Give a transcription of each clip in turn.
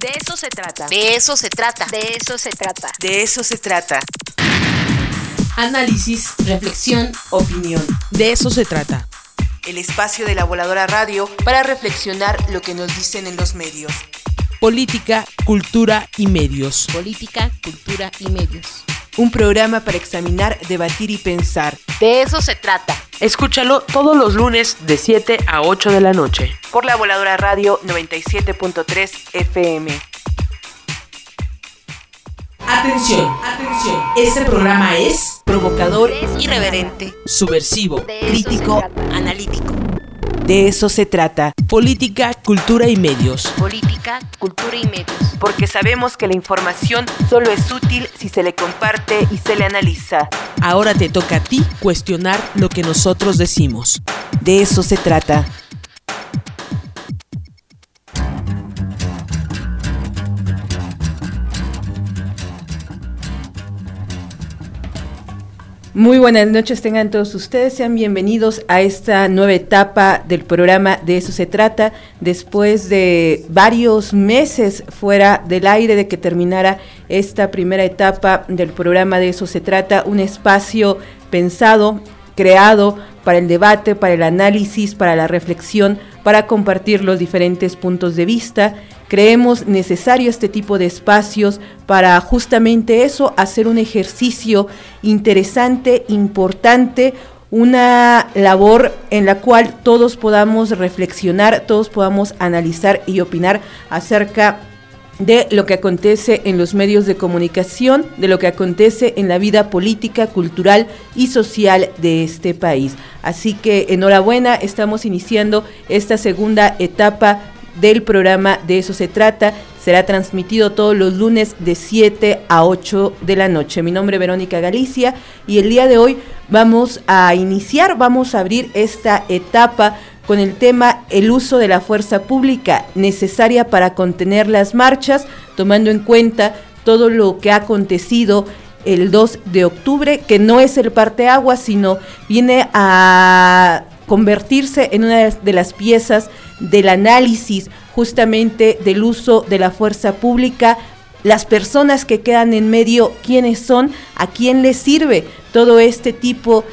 De eso se trata. De eso se trata. De eso se trata. De eso se trata. Análisis, reflexión, opinión. De eso se trata. El espacio de La Voladora Radio para reflexionar lo que nos dicen en los medios. Política, cultura y medios. Política, cultura y medios. Un programa para examinar, debatir y pensar. De eso se trata. Escúchalo todos los lunes de 7 a 8 de la noche. Por La Voladora Radio 97.3 FM. Atención, atención. Este programa es provocador, irreverente, subversivo, crítico, analítico. De eso se trata. Política, cultura y medios. Política, cultura y medios. Porque sabemos que la información solo es útil si se le comparte y se le analiza. Ahora te toca a ti cuestionar lo que nosotros decimos. De eso se trata. Muy buenas noches tengan todos ustedes, sean bienvenidos a esta nueva etapa del programa De eso se trata, después de varios meses fuera del aire de que terminara esta primera etapa del programa De eso se trata, un espacio pensado, creado para el debate, para el análisis, para la reflexión, para compartir los diferentes puntos de vista. Creemos necesario este tipo de espacios para justamente eso, hacer un ejercicio interesante, importante, una labor en la cual todos podamos reflexionar, todos podamos analizar y opinar acerca de lo que acontece en los medios de comunicación, de lo que acontece en la vida política, cultural y social de este país. Así que enhorabuena, estamos iniciando esta segunda etapa del programa De eso se trata. Será transmitido todos los lunes de 7 a 8 de la noche. Mi nombre es Verónica Galicia y el día de hoy vamos a abrir esta etapa con el tema el uso de la fuerza pública necesaria para contener las marchas, tomando en cuenta todo lo que ha acontecido el 2 de octubre, que no es el parteaguas, sino viene a convertirse en una de las piezas del análisis justamente del uso de la fuerza pública, las personas que quedan en medio, quiénes son, a quién les sirve todo este tipo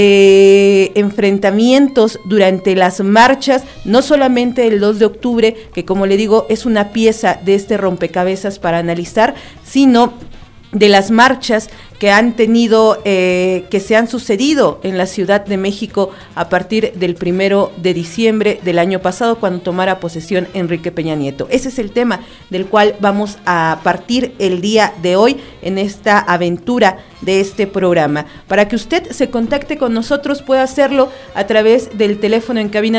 de enfrentamientos durante las marchas, no solamente el 2 de octubre, que como le digo es una pieza de este rompecabezas para analizar, sino de las marchas que han tenido, que se han sucedido en la Ciudad de México a partir del 1 de diciembre del año pasado, cuando tomara posesión Enrique Peña Nieto. Ese es el tema del cual vamos a partir el día de hoy en esta aventura de este programa. Para que usted se contacte con nosotros, puede hacerlo a través del teléfono en cabina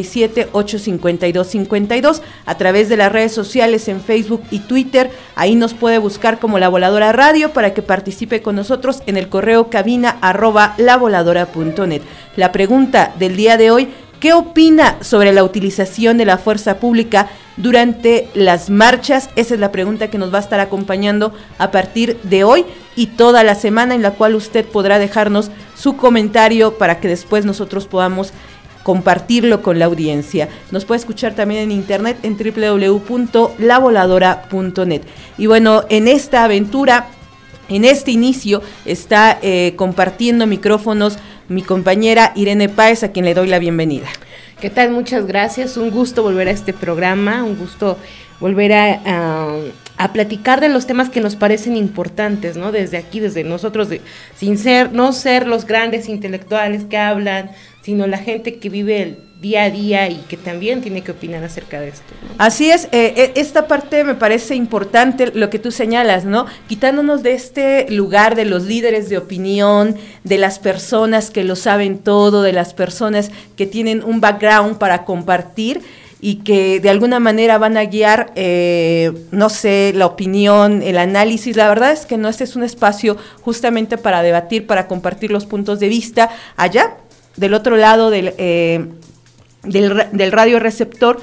97-852-52, a través de las redes sociales en Facebook y Twitter. Ahí nos puede buscar como La Voladora Radio para que participe con nosotros en el correo cabina@lavoladora.net. La pregunta del día de hoy: ¿qué opina sobre la utilización de la fuerza pública durante las marchas? Esa es la pregunta que nos va a estar acompañando a partir de hoy y toda la semana, en la cual usted podrá dejarnos su comentario para que después nosotros podamos compartirlo con la audiencia. Nos puede escuchar también en internet en www.lavoladora.net. Y bueno, en esta aventura, en este inicio, está compartiendo micrófonos mi compañera Irene Páez, a quien le doy la bienvenida. ¿Qué tal? Muchas gracias, un gusto volver a este programa, un gusto volver a platicar de los temas que nos parecen importantes, ¿no? Desde aquí, desde nosotros, no ser los grandes intelectuales que hablan, sino la gente que vive el día a día y que también tiene que opinar acerca de esto, ¿no? Así es, esta parte me parece importante, lo que tú señalas, ¿no? Quitándonos de este lugar de los líderes de opinión, de las personas que lo saben todo, de las personas que tienen un background para compartir y que de alguna manera van a guiar, no sé, la opinión, el análisis. La verdad es que no, este es un espacio justamente para debatir, para compartir los puntos de vista. Allá, del otro lado del radio receptor,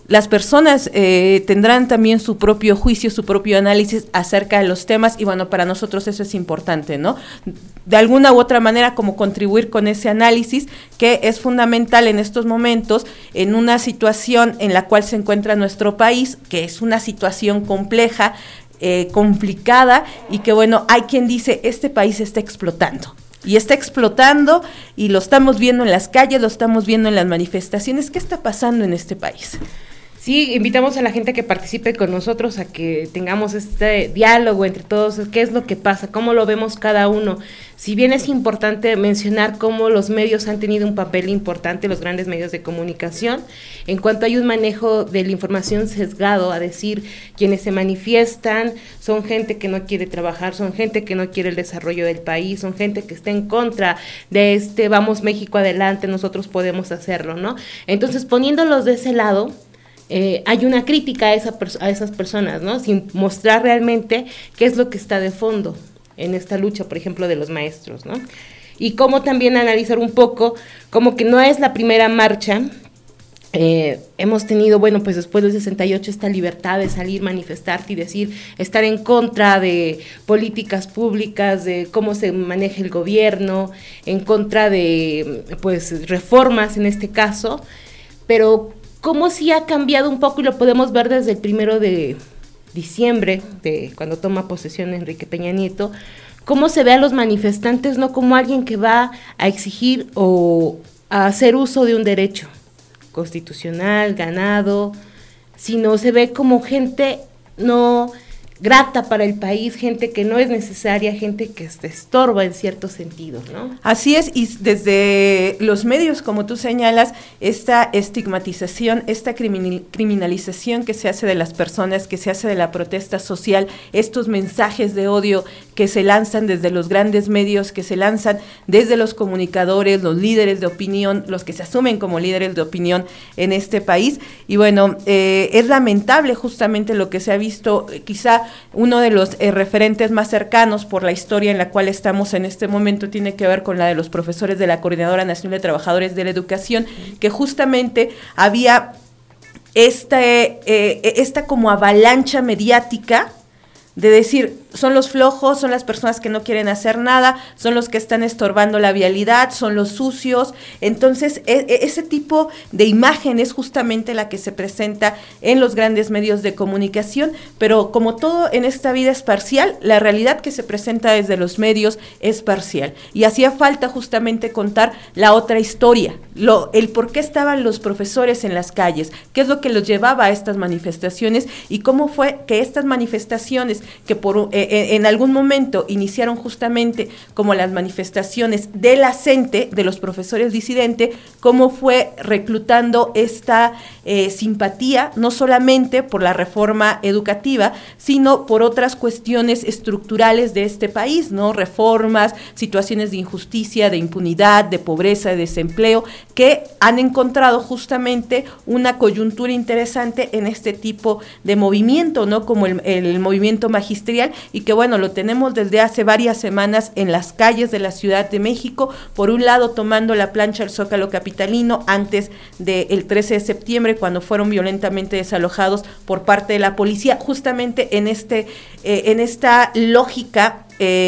las personas tendrán también su propio juicio, su propio análisis acerca de los temas, y bueno, para nosotros eso es importante, ¿no? De alguna u otra manera, como contribuir con ese análisis, que es fundamental en estos momentos, en una situación en la cual se encuentra nuestro país, que es una situación compleja, complicada, y que bueno, hay quien dice, este país está explotando. Y está explotando, y lo estamos viendo en las calles, lo estamos viendo en las manifestaciones. ¿Qué está pasando en este país? Sí, invitamos a la gente a que participe con nosotros, a que tengamos este diálogo entre todos, qué es lo que pasa, cómo lo vemos cada uno. Si bien es importante mencionar cómo los medios han tenido un papel importante, los grandes medios de comunicación, en cuanto hay un manejo de la información sesgado, a decir, quienes se manifiestan son gente que no quiere trabajar, son gente que no quiere el desarrollo del país, son gente que está en contra de vamos México adelante, nosotros podemos hacerlo, ¿no? Entonces, poniéndolos de ese lado, hay una crítica a esas personas, ¿no? Sin mostrar realmente qué es lo que está de fondo en esta lucha, por ejemplo, de los maestros, ¿no? Y cómo también analizar un poco, como que no es la primera marcha. Hemos tenido, bueno, pues después del 68 esta libertad de salir, manifestarte y decir, estar en contra de políticas públicas, de cómo se maneja el gobierno, en contra de, pues, reformas en este caso, pero cómo sí ha cambiado un poco, y lo podemos ver desde el 1 de diciembre, de cuando toma posesión Enrique Peña Nieto, cómo se ve a los manifestantes no como alguien que va a exigir o a hacer uso de un derecho constitucional, ganado, sino se ve como gente no grata para el país, gente que no es necesaria, gente que se estorba en cierto sentido, ¿no? Así es, y desde los medios, como tú señalas, esta estigmatización, esta criminalización que se hace de las personas, que se hace de la protesta social, estos mensajes de odio que se lanzan desde los grandes medios, que se lanzan desde los comunicadores, los líderes de opinión, los que se asumen como líderes de opinión en este país, y bueno, es lamentable justamente lo que se ha visto, quizá uno de los referentes más cercanos por la historia en la cual estamos en este momento tiene que ver con la de los profesores de la Coordinadora Nacional de Trabajadores de la Educación, que justamente había esta como avalancha mediática de decir, son los flojos, son las personas que no quieren hacer nada, son los que están estorbando la vialidad, son los sucios. Entonces, ese tipo de imagen es justamente la que se presenta en los grandes medios de comunicación, pero como todo en esta vida es parcial, la realidad que se presenta desde los medios es parcial. Y hacía falta justamente contar la otra historia, el por qué estaban los profesores en las calles, qué es lo que los llevaba a estas manifestaciones y cómo fue que estas manifestaciones que en algún momento iniciaron justamente como las manifestaciones de la CENTE, de los profesores disidentes, cómo fue reclutando esta simpatía, no solamente por la reforma educativa, sino por otras cuestiones estructurales de este país, ¿no? Reformas, situaciones de injusticia, de impunidad, de pobreza, de desempleo, que han encontrado justamente una coyuntura interesante en este tipo de movimiento, ¿no? Como el movimiento magisterial, y que bueno, lo tenemos desde hace varias semanas en las calles de la Ciudad de México, por un lado tomando la plancha al Zócalo capitalino antes del 13 de septiembre, cuando fueron violentamente desalojados por parte de la policía, justamente en esta lógica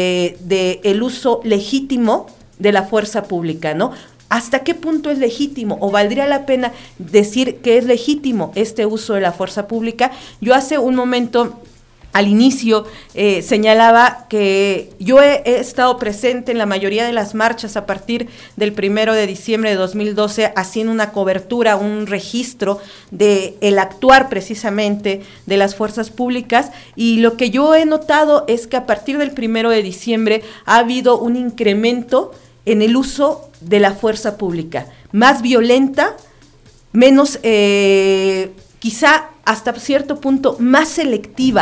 de el uso legítimo de la fuerza pública, ¿no? ¿Hasta qué punto es legítimo o valdría la pena decir que es legítimo este uso de la fuerza pública? Yo hace un momento, al inicio, señalaba que yo he estado presente en la mayoría de las marchas a partir del 1 de diciembre de 2012, haciendo una cobertura, un registro de el actuar precisamente de las fuerzas públicas, y lo que yo he notado es que a partir del 1 de diciembre ha habido un incremento en el uso de la fuerza pública, más violenta, menos, quizá hasta cierto punto más selectiva,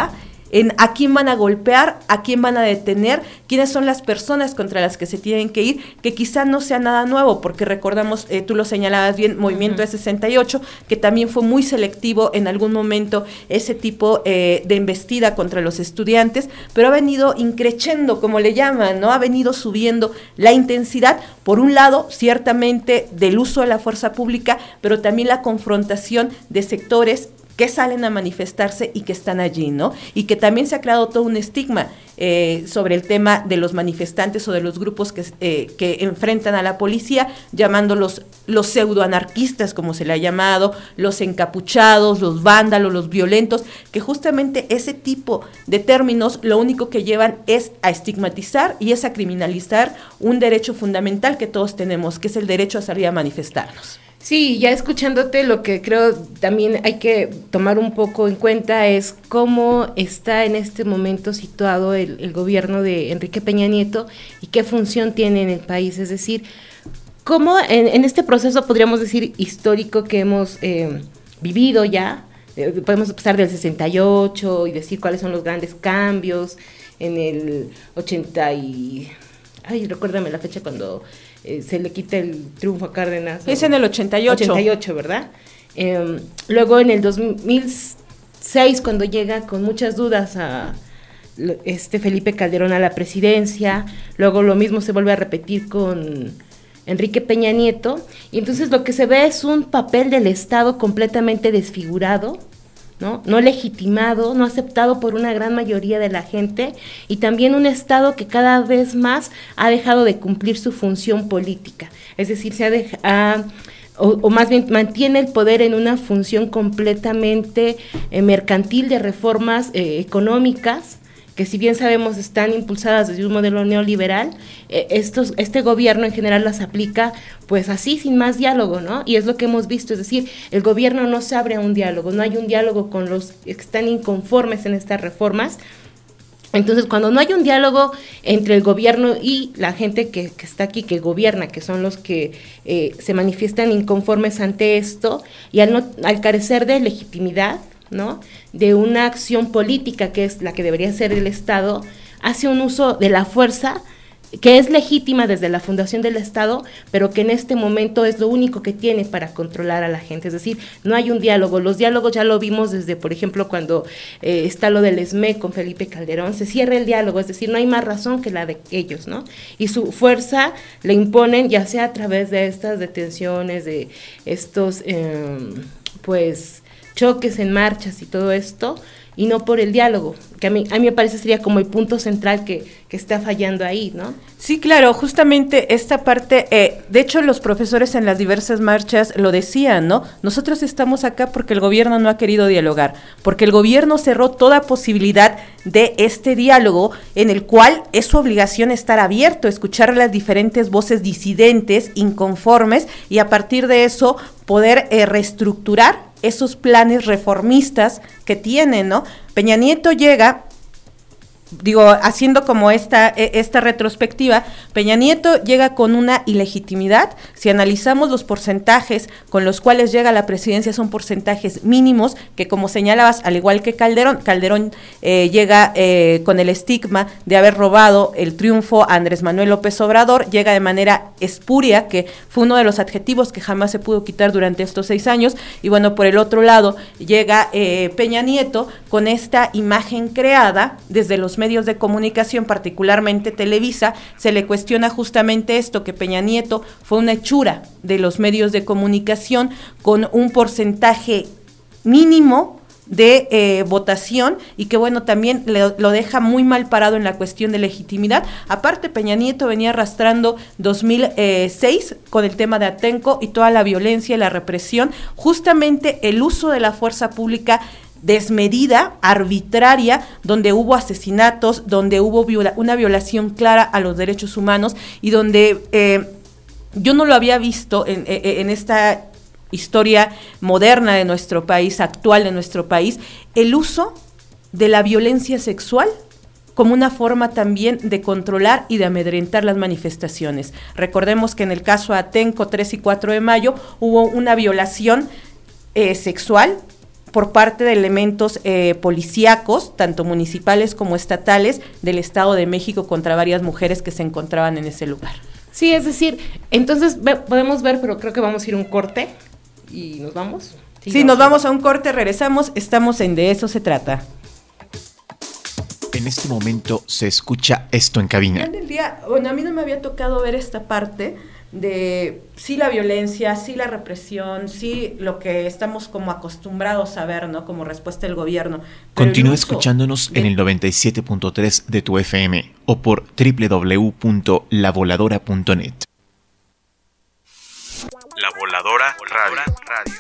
en a quién van a golpear, a quién van a detener, quiénes son las personas contra las que se tienen que ir, que quizá no sea nada nuevo, porque recordamos, tú lo señalabas bien, Movimiento de 68, que también fue muy selectivo en algún momento ese tipo de embestida contra los estudiantes, pero ha venido increciendo, como le llaman, ¿no? Ha venido subiendo la intensidad, por un lado, ciertamente, del uso de la fuerza pública, pero también la confrontación de sectores que salen a manifestarse y que están allí, ¿no? Y que también se ha creado todo un estigma sobre el tema de los manifestantes o de los grupos que enfrentan a la policía, llamándolos los pseudoanarquistas, como se le ha llamado, los encapuchados, los vándalos, los violentos, que justamente ese tipo de términos lo único que llevan es a estigmatizar y es a criminalizar un derecho fundamental que todos tenemos, que es el derecho a salir a manifestarnos. Sí, ya escuchándote, lo que creo también hay que tomar un poco en cuenta es cómo está en este momento situado el gobierno de Enrique Peña Nieto y qué función tiene en el país. Es decir, cómo en este proceso, podríamos decir, histórico que hemos vivido ya, podemos empezar del 68 y decir cuáles son los grandes cambios en el 80 y... Ay, recuérdame la fecha cuando... se le quita el triunfo a Cárdenas. Es en el 88. 88, ¿verdad? Luego en el 2006, cuando llega con muchas dudas a Felipe Calderón a la presidencia, luego lo mismo se vuelve a repetir con Enrique Peña Nieto, y entonces lo que se ve es un papel del Estado completamente desfigurado, no legitimado, no aceptado por una gran mayoría de la gente, y también un Estado que cada vez más ha dejado de cumplir su función política, es decir, o más bien mantiene el poder en una función completamente mercantil de reformas económicas, que si bien sabemos están impulsadas desde un modelo neoliberal, este gobierno en general las aplica pues así, sin más diálogo, ¿no? Y es lo que hemos visto, es decir, el gobierno no se abre a un diálogo, no hay un diálogo con los que están inconformes en estas reformas. Entonces, cuando no hay un diálogo entre el gobierno y la gente que está aquí, que gobierna, que son los que se manifiestan inconformes ante esto, y al carecer de legitimidad, ¿no?, de una acción política que es la que debería ser el Estado, hace un uso de la fuerza que es legítima desde la fundación del Estado, pero que en este momento es lo único que tiene para controlar a la gente. Es decir, no hay un diálogo. Los diálogos ya lo vimos desde, por ejemplo, cuando está lo del ESME con Felipe Calderón, se cierra el diálogo, es decir, no hay más razón que la de ellos, ¿no? Y su fuerza le imponen, ya sea a través de estas detenciones, de estos, choques en marchas y todo esto, y no por el diálogo, que a mí me parece sería como el punto central que está fallando ahí, ¿no? Sí, claro, justamente esta parte, de hecho los profesores en las diversas marchas lo decían, ¿no? Nosotros estamos acá porque el gobierno no ha querido dialogar, porque el gobierno cerró toda posibilidad de este diálogo en el cual es su obligación estar abierto, escuchar las diferentes voces disidentes, inconformes, y a partir de eso poder reestructurar esos planes reformistas que tienen, ¿no? Peña Nieto llega, haciendo como esta retrospectiva, Peña Nieto llega con una ilegitimidad. Si analizamos los porcentajes con los cuales llega a la presidencia, son porcentajes mínimos, que como señalabas, al igual que Calderón llega con el estigma de haber robado el triunfo a Andrés Manuel López Obrador, llega de manera espuria, que fue uno de los adjetivos que jamás se pudo quitar durante estos 6 años, y bueno, por el otro lado, llega Peña Nieto con esta imagen creada desde los medios de comunicación, particularmente Televisa. Se le cuestiona justamente esto, que Peña Nieto fue una hechura de los medios de comunicación con un porcentaje mínimo de votación, y que bueno, también lo deja muy mal parado en la cuestión de legitimidad. Aparte, Peña Nieto venía arrastrando 2006 con el tema de Atenco y toda la violencia y la represión, justamente el uso de la fuerza pública desmedida, arbitraria, donde hubo asesinatos, donde hubo una violación clara a los derechos humanos, y donde yo no lo había visto en esta historia moderna de nuestro país, actual de nuestro país, el uso de la violencia sexual como una forma también de controlar y de amedrentar las manifestaciones. Recordemos que en el caso Atenco 3 y 4 de mayo hubo una violación sexual por parte de elementos policíacos, tanto municipales como estatales, del Estado de México contra varias mujeres que se encontraban en ese lugar. Sí, es decir, entonces podemos ver, pero creo que vamos a ir a un corte y nos vamos. Sí, nos vamos a un corte, regresamos, estamos en De Eso Se Trata. En este momento se escucha esto en cabina. Al día, bueno, a mí no me había tocado ver esta parte de sí la violencia, sí la represión, sí lo que estamos como acostumbrados a ver, ¿no? Como respuesta del gobierno. Continúa escuchándonos en el 97.3 de tu FM o por www.lavoladora.net. La Voladora Radio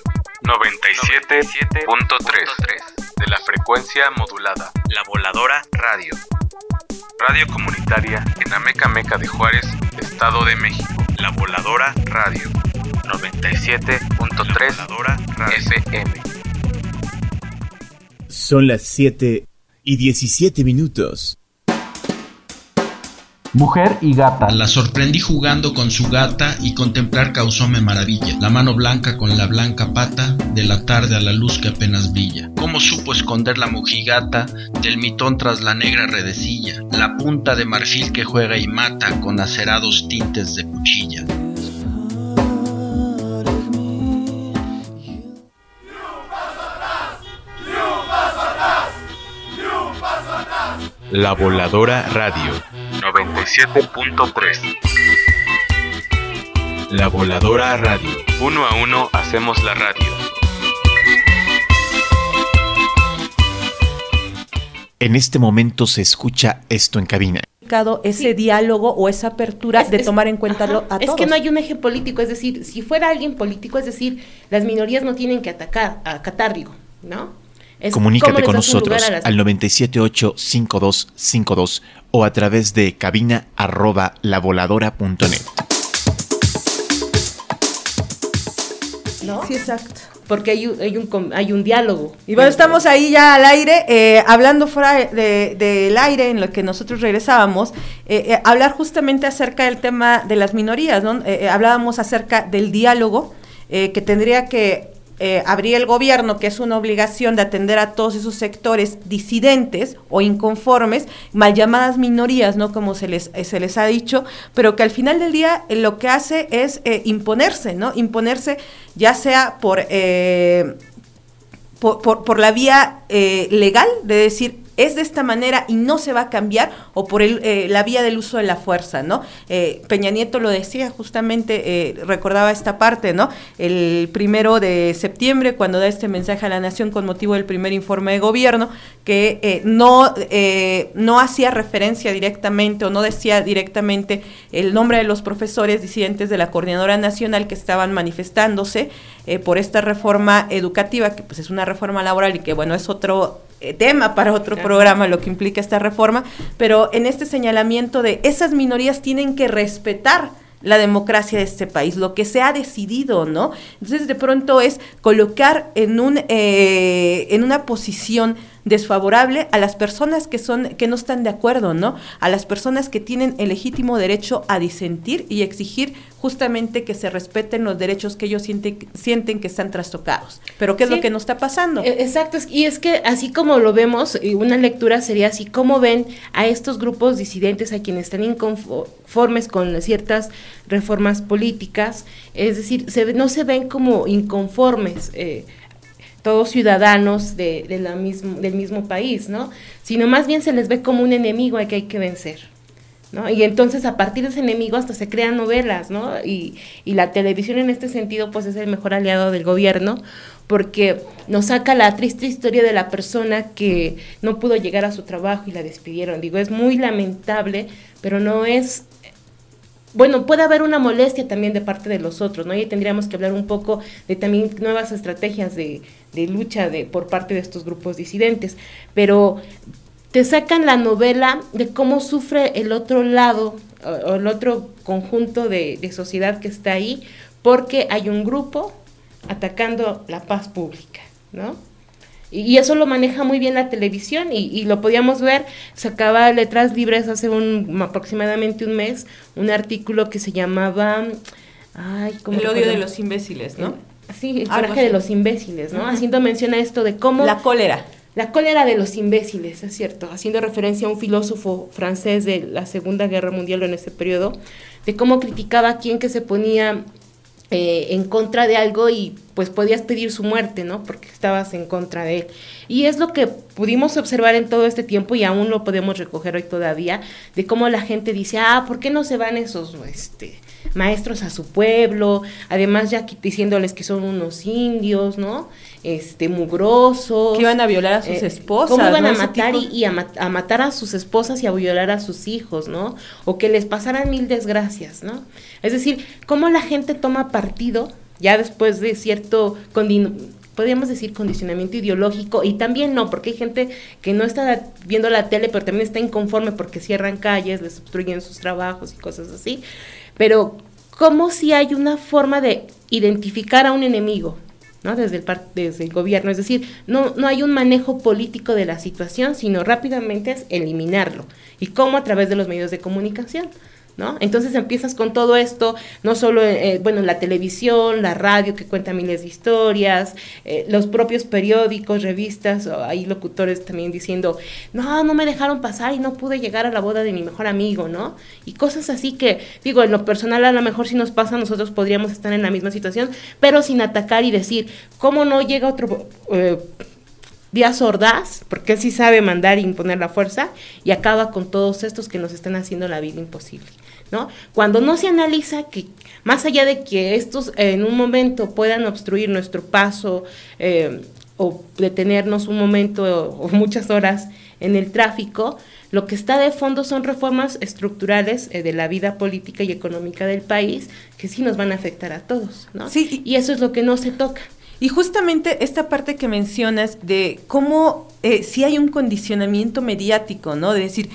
97.3 de la frecuencia modulada. La Voladora Radio. Radio comunitaria en Amecameca de Juárez, Estado de México. La Voladora Radio 97.3 FM. Son las 7:17. Mujer y gata. La sorprendí jugando con su gata y contemplar causóme maravilla. La mano blanca con la blanca pata, de la tarde a la luz que apenas brilla. Cómo supo esconder la mojigata del mitón tras la negra redecilla. La punta de marfil que juega y mata con acerados tintes de cuchilla. La Voladora Radio 97.3. La Voladora Radio. Uno a uno hacemos la radio. En este momento se escucha esto en cabina. Ese diálogo o esa apertura de tomar en cuenta a todos. Es que no hay un eje político, es decir, si fuera alguien político, es decir, las minorías no tienen que acatar, digo, ¿no? Comunícate con nosotros al 978-5252 o a través de cabina@lavoladora.net. ¿No? Sí, exacto. Porque hay un diálogo. Y bueno, estamos ahí ya al aire, hablando fuera del aire, en lo que nosotros regresábamos, hablar justamente acerca del tema de las minorías, ¿no? Hablábamos acerca del diálogo que tendría que abrir el gobierno, que es una obligación de atender a todos esos sectores disidentes o inconformes, mal llamadas minorías, ¿no? Como se les ha dicho, pero que al final del día lo que hace es imponerse, ¿no? Imponerse ya sea por la vía legal, de decir, es de esta manera y no se va a cambiar, o por la vía del uso de la fuerza, ¿no? Peña Nieto lo decía justamente, recordaba esta parte, ¿no? El 1 de septiembre, cuando da este mensaje a la nación con motivo del primer informe de gobierno, que no hacía referencia directamente o no decía directamente el nombre de los profesores disidentes de la Coordinadora Nacional que estaban manifestándose por esta reforma educativa, que pues es una reforma laboral y que bueno, es otro tema para otro programa lo que implica esta reforma, pero en este señalamiento de esas minorías tienen que respetar la democracia de este país, lo que se ha decidido, ¿no? Entonces de pronto es colocar en una posición desfavorable a las personas que no están de acuerdo, ¿no? A las personas que tienen el legítimo derecho a disentir y exigir justamente que se respeten los derechos que ellos sienten que están trastocados. Pero ¿qué es lo que nos está pasando? Exacto, y es que así como lo vemos, una lectura sería así, como ven a estos grupos disidentes, a quienes están inconformes con ciertas reformas políticas, es decir, no se ven como inconformes, todos ciudadanos del mismo país, ¿no? Sino más bien se les ve como un enemigo al que hay que vencer, ¿no? Y entonces a partir de ese enemigo hasta se crean novelas, ¿no? Y la televisión en este sentido pues es el mejor aliado del gobierno, porque nos saca la triste historia de la persona que no pudo llegar a su trabajo y la despidieron. Digo, es muy lamentable, pero no es... Bueno, puede haber una molestia también de parte de los otros, ¿no? Y tendríamos que hablar un poco de también nuevas estrategias de lucha por parte de estos grupos disidentes, pero te sacan la novela de cómo sufre el otro lado, o el otro conjunto de sociedad que está ahí, porque hay un grupo atacando la paz pública, ¿no? Y eso lo maneja muy bien la televisión y lo podíamos ver, sacaba Letras Libres hace aproximadamente un mes, un artículo que se llamaba... El odio de los imbéciles, ¿no? Sí, el coraje de los imbéciles, ¿no? Haciendo mención a esto de cómo... La cólera de los imbéciles, es cierto, haciendo referencia a un filósofo francés de la Segunda Guerra Mundial en ese periodo, de cómo criticaba a quien que se ponía en contra de algo y pues podías pedir su muerte, ¿no? Porque estabas en contra de él. Y es lo que pudimos observar en todo este tiempo y aún lo podemos recoger hoy todavía, de cómo la gente dice, ¿por qué no se van esos maestros a su pueblo? Además ya diciéndoles que son unos indios, ¿no? Mugrosos. Que iban a violar a sus esposas. ¿Cómo iban a matar a matar a sus esposas y a violar a sus hijos, ¿no? O que les pasaran 1000 desgracias, ¿no? Es decir, cómo la gente toma partido ya después de cierto, podríamos decir, condicionamiento ideológico, y también no, porque hay gente que no está viendo la tele, pero también está inconforme porque cierran calles, les obstruyen sus trabajos y cosas así, pero como si hay una forma de identificar a un enemigo, ¿no? Desde el gobierno, es decir, no hay un manejo político de la situación, sino rápidamente es eliminarlo, y cómo a través de los medios de comunicación, ¿no? Entonces empiezas con todo esto, no solo, la televisión, la radio que cuenta miles de historias, los propios periódicos, revistas, hay locutores también diciendo, no me dejaron pasar y no pude llegar a la boda de mi mejor amigo, ¿no? Y cosas así que, digo, en lo personal a lo mejor si nos pasa, nosotros podríamos estar en la misma situación, pero sin atacar y decir, ¿cómo no llega otro Díaz Ordaz? Porque él sí sabe mandar e imponer la fuerza y acaba con todos estos que nos están haciendo la vida imposible, ¿no? Cuando no se analiza que más allá de que estos en un momento puedan obstruir nuestro paso o detenernos un momento o muchas horas en el tráfico, lo que está de fondo son reformas estructurales de la vida política y económica del país que sí nos van a afectar a todos, ¿no? Sí. Y eso es lo que no se toca. Y justamente esta parte que mencionas de cómo sí hay un condicionamiento mediático, ¿no? De decir,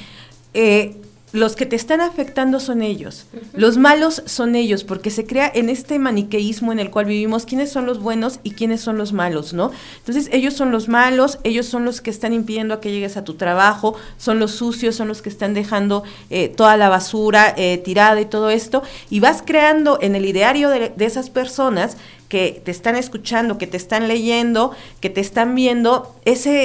los que te están afectando son ellos, los malos son ellos, porque se crea en este maniqueísmo en el cual vivimos quiénes son los buenos y quiénes son los malos, ¿no? Entonces ellos son los malos, ellos son los que están impidiendo a que llegues a tu trabajo, son los sucios, son los que están dejando toda la basura tirada y todo esto, y vas creando en el ideario de esas personas que te están escuchando, que te están leyendo, que te están viendo,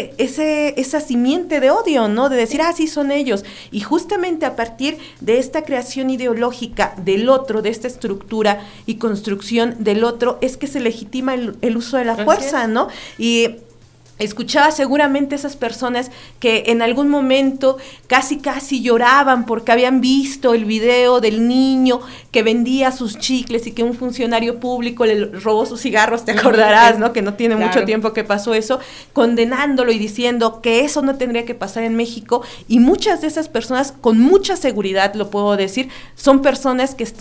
esa simiente de odio, ¿no? De decir, sí son ellos. Y justamente a partir de esta creación ideológica del otro, de esta estructura y construcción del otro, es que se legitima el uso de la fuerza, ¿no? Y escuchaba seguramente esas personas que en algún momento casi lloraban porque habían visto el video del niño que vendía sus chicles y que un funcionario público le robó sus cigarros, te acordarás, ¿no? Que no tiene mucho tiempo que pasó eso, condenándolo y diciendo que eso no tendría que pasar en México, y muchas de esas personas, con mucha seguridad lo puedo decir, son personas que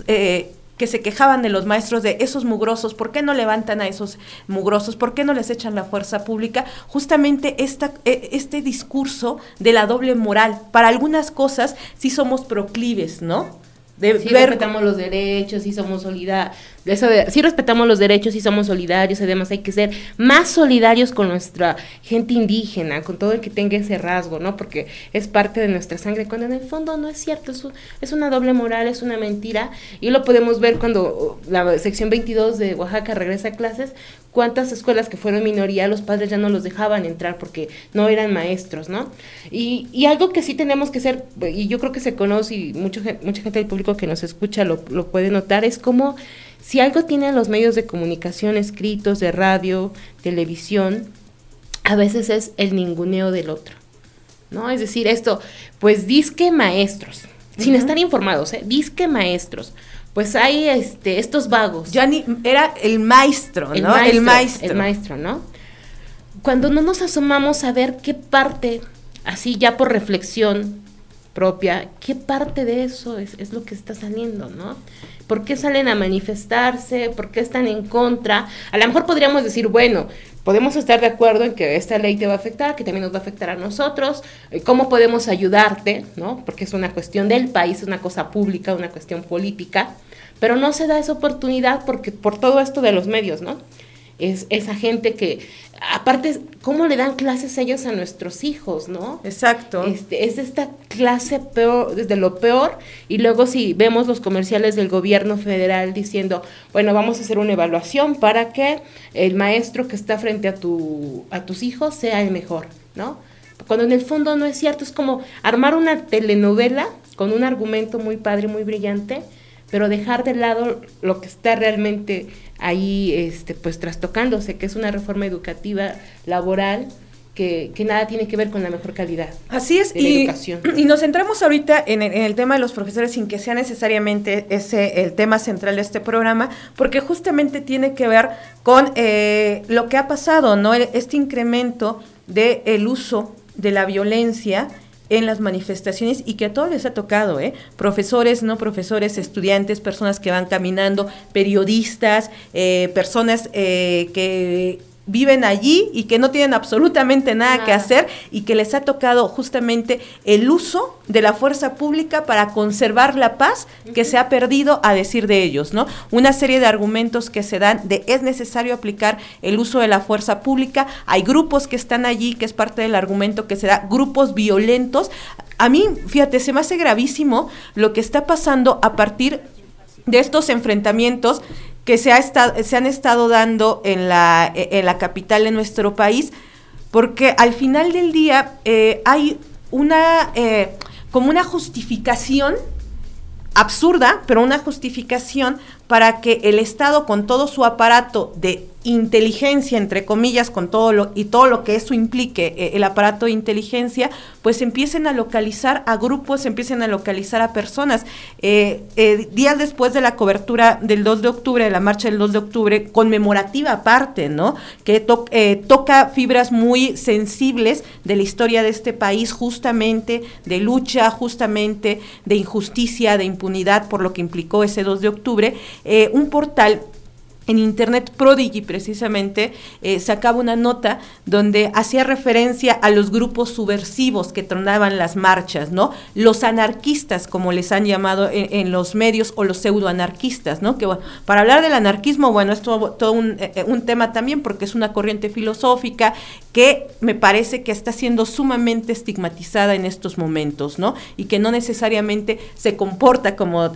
se quejaban de los maestros, de esos mugrosos, ¿por qué no levantan a esos mugrosos? ¿Por qué no les echan la fuerza pública? Justamente este discurso de la doble moral. Para algunas cosas sí somos proclives, ¿no? Respetamos los derechos, sí somos solidarios. Sí respetamos los derechos y somos solidarios, además hay que ser más solidarios con nuestra gente indígena, con todo el que tenga ese rasgo, ¿no? Porque es parte de nuestra sangre, cuando en el fondo no es cierto, es una doble moral, es una mentira, y lo podemos ver cuando la sección 22 de Oaxaca regresa a clases, cuántas escuelas que fueron minoría, los padres ya no los dejaban entrar porque no eran maestros, ¿no? Y algo que sí tenemos que hacer, y yo creo que se conoce y mucha gente del público que nos escucha lo puede notar, es como si algo tienen los medios de comunicación escritos, de radio, televisión, a veces es el ninguneo del otro, ¿no? Es decir, esto, pues disque maestros, sin estar informados, disque maestros, pues hay estos vagos. Era el maestro, ¿no? El maestro, ¿no? Cuando no nos asomamos a ver qué parte, así ya por reflexión propia, qué parte de eso es lo que está saliendo, ¿no? ¿Por qué salen a manifestarse? ¿Por qué están en contra? A lo mejor podríamos decir, bueno, podemos estar de acuerdo en que esta ley te va a afectar, que también nos va a afectar a nosotros, ¿cómo podemos ayudarte? ¿No? Porque es una cuestión del país, es una cosa pública, una cuestión política, pero no se da esa oportunidad porque por todo esto de los medios, ¿no? es esa gente que, aparte, ¿cómo le dan clases ellos a nuestros hijos, no? Exacto. Es esta clase peor, desde lo peor, y luego si vemos los comerciales del gobierno federal diciendo, bueno, vamos a hacer una evaluación para que el maestro que está frente a tus hijos sea el mejor, ¿no? Cuando en el fondo no es cierto, es como armar una telenovela con un argumento muy padre, muy brillante, pero dejar de lado lo que está realmente ahí pues trastocándose, que es una reforma educativa laboral que nada tiene que ver con la mejor calidad. Así es, de la educación. Y nos centramos ahorita en el tema de los profesores sin que sea necesariamente ese el tema central de este programa, porque justamente tiene que ver con lo que ha pasado, ¿no? Este incremento del uso de la violencia en las manifestaciones y que a todos les ha tocado, profesores, no profesores, estudiantes, personas que van caminando, periodistas, personas que viven allí y que no tienen absolutamente nada que hacer y que les ha tocado justamente el uso de la fuerza pública para conservar la paz que se ha perdido, a decir de ellos, ¿no? Una serie de argumentos que se dan de es necesario aplicar el uso de la fuerza pública, hay grupos que están allí, que es parte del argumento que se da, grupos violentos. A mí, fíjate, se me hace gravísimo lo que está pasando a partir de estos enfrentamientos que se han estado dando en la capital de nuestro país, porque al final del día hay como una justificación absurda, pero una justificación para que el Estado, con todo su aparato de inteligencia, entre comillas, con todo lo que eso implique, el aparato de inteligencia, pues empiecen a localizar a grupos, empiecen a localizar a personas. Días después de la cobertura del 2 de octubre, de la marcha del 2 de octubre, conmemorativa aparte, ¿no? Que toca fibras muy sensibles de la historia de este país, justamente de lucha, justamente de injusticia, de impunidad, por lo que implicó ese 2 de octubre. Un portal en internet, Prodigy precisamente, sacaba una nota donde hacía referencia a los grupos subversivos que tronaban las marchas, ¿no? Los anarquistas, como les han llamado en los medios, o los pseudoanarquistas, ¿no? Que bueno, para hablar del anarquismo, bueno, es todo un tema también, porque es una corriente filosófica que me parece que está siendo sumamente estigmatizada en estos momentos, ¿no? Y que no necesariamente se comporta como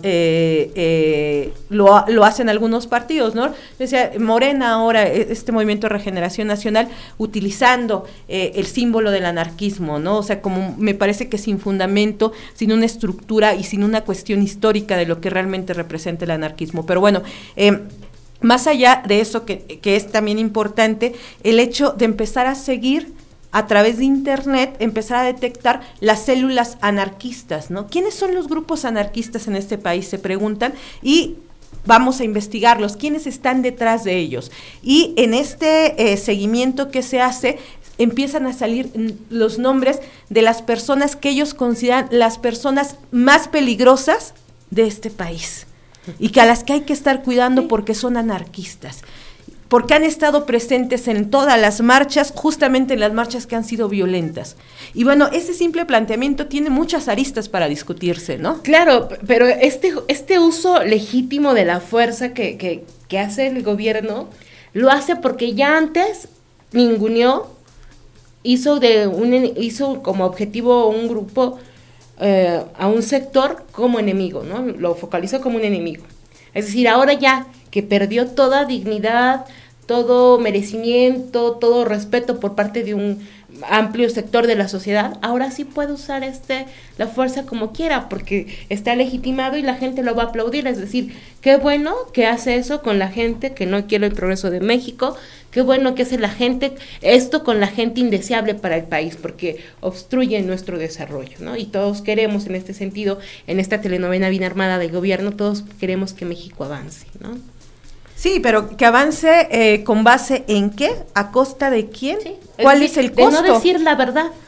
lo hacen algunos partidos, ¿no? Decía, Morena ahora, este movimiento de regeneración nacional, utilizando el símbolo del anarquismo, ¿no? O sea, como me parece que sin fundamento, sin una estructura y sin una cuestión histórica de lo que realmente representa el anarquismo. Pero bueno, más allá de eso, que es también importante, el hecho de empezar a seguir a través de internet, empezar a detectar las células anarquistas, ¿no? ¿Quiénes son los grupos anarquistas en este país? Se preguntan, y vamos a investigarlos, quiénes están detrás de ellos. Y en este seguimiento que se hace, empiezan a salir los nombres de las personas que ellos consideran las personas más peligrosas de este país y que a las que hay que estar cuidando porque son anarquistas, porque han estado presentes en todas las marchas, justamente en las marchas que han sido violentas. Y bueno, ese simple planteamiento tiene muchas aristas para discutirse, ¿no? Claro, pero este uso legítimo de la fuerza que hace el gobierno, lo hace porque ya antes ninguneó, hizo como objetivo un grupo, a un sector como enemigo, ¿no? Lo focalizó como un enemigo. Es decir, ahora ya que perdió toda dignidad, todo merecimiento, todo respeto por parte de un amplio sector de la sociedad, ahora sí puede usar la fuerza como quiera, porque está legitimado y la gente lo va a aplaudir. Es decir, qué bueno que hace eso con la gente que no quiere el progreso de México, qué bueno que hace la gente esto con la gente indeseable para el país, porque obstruye nuestro desarrollo, ¿no? Y todos queremos, en este sentido, en esta telenovela bien armada del gobierno, todos queremos que México avance, ¿no? Sí, pero que avance con base en qué, a costa de quién, sí. ¿cuál es el costo? De no decir la verdad,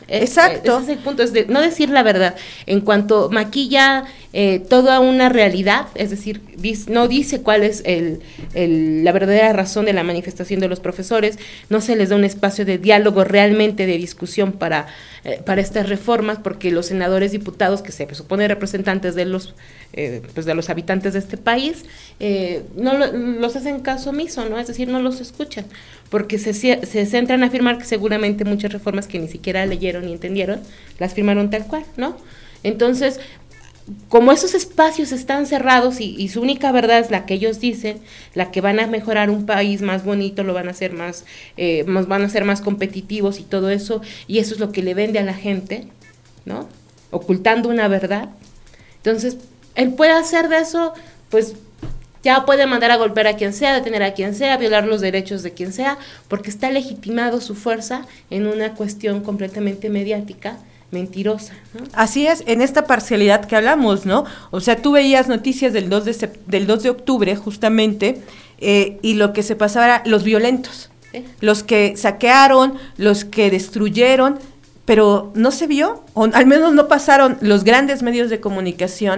Exacto. Ese es el punto, es de no decir la verdad. En cuanto maquilla toda una realidad, es decir, no dice cuál es la verdadera razón de la manifestación de los profesores, no se les da un espacio de diálogo realmente, de discusión para estas reformas, porque los senadores, diputados, que se supone representantes de los habitantes de este país, los hacen caso omiso, ¿no? Es decir, no los escuchan, porque se centran a afirmar que seguramente muchas reformas que ni siquiera leyeron ni entendieron, las firmaron tal cual, ¿no? Entonces, como esos espacios están cerrados y su única verdad es la que ellos dicen, la que van a mejorar un país más bonito, lo van a hacer van a ser más competitivos y todo eso, y eso es lo que le vende a la gente, ¿no? Ocultando una verdad. Entonces, él puede hacer de eso, pues ya puede mandar a golpear a quien sea, detener a quien sea, violar los derechos de quien sea, porque está legitimado su fuerza en una cuestión completamente mediática, mentirosa, ¿no? Así es, en esta parcialidad que hablamos, ¿no? O sea, tú veías noticias del 2 de octubre, justamente, y lo que se pasaba era los violentos, los que saquearon, los que destruyeron, pero no se vio, o al menos no pasaron los grandes medios de comunicación,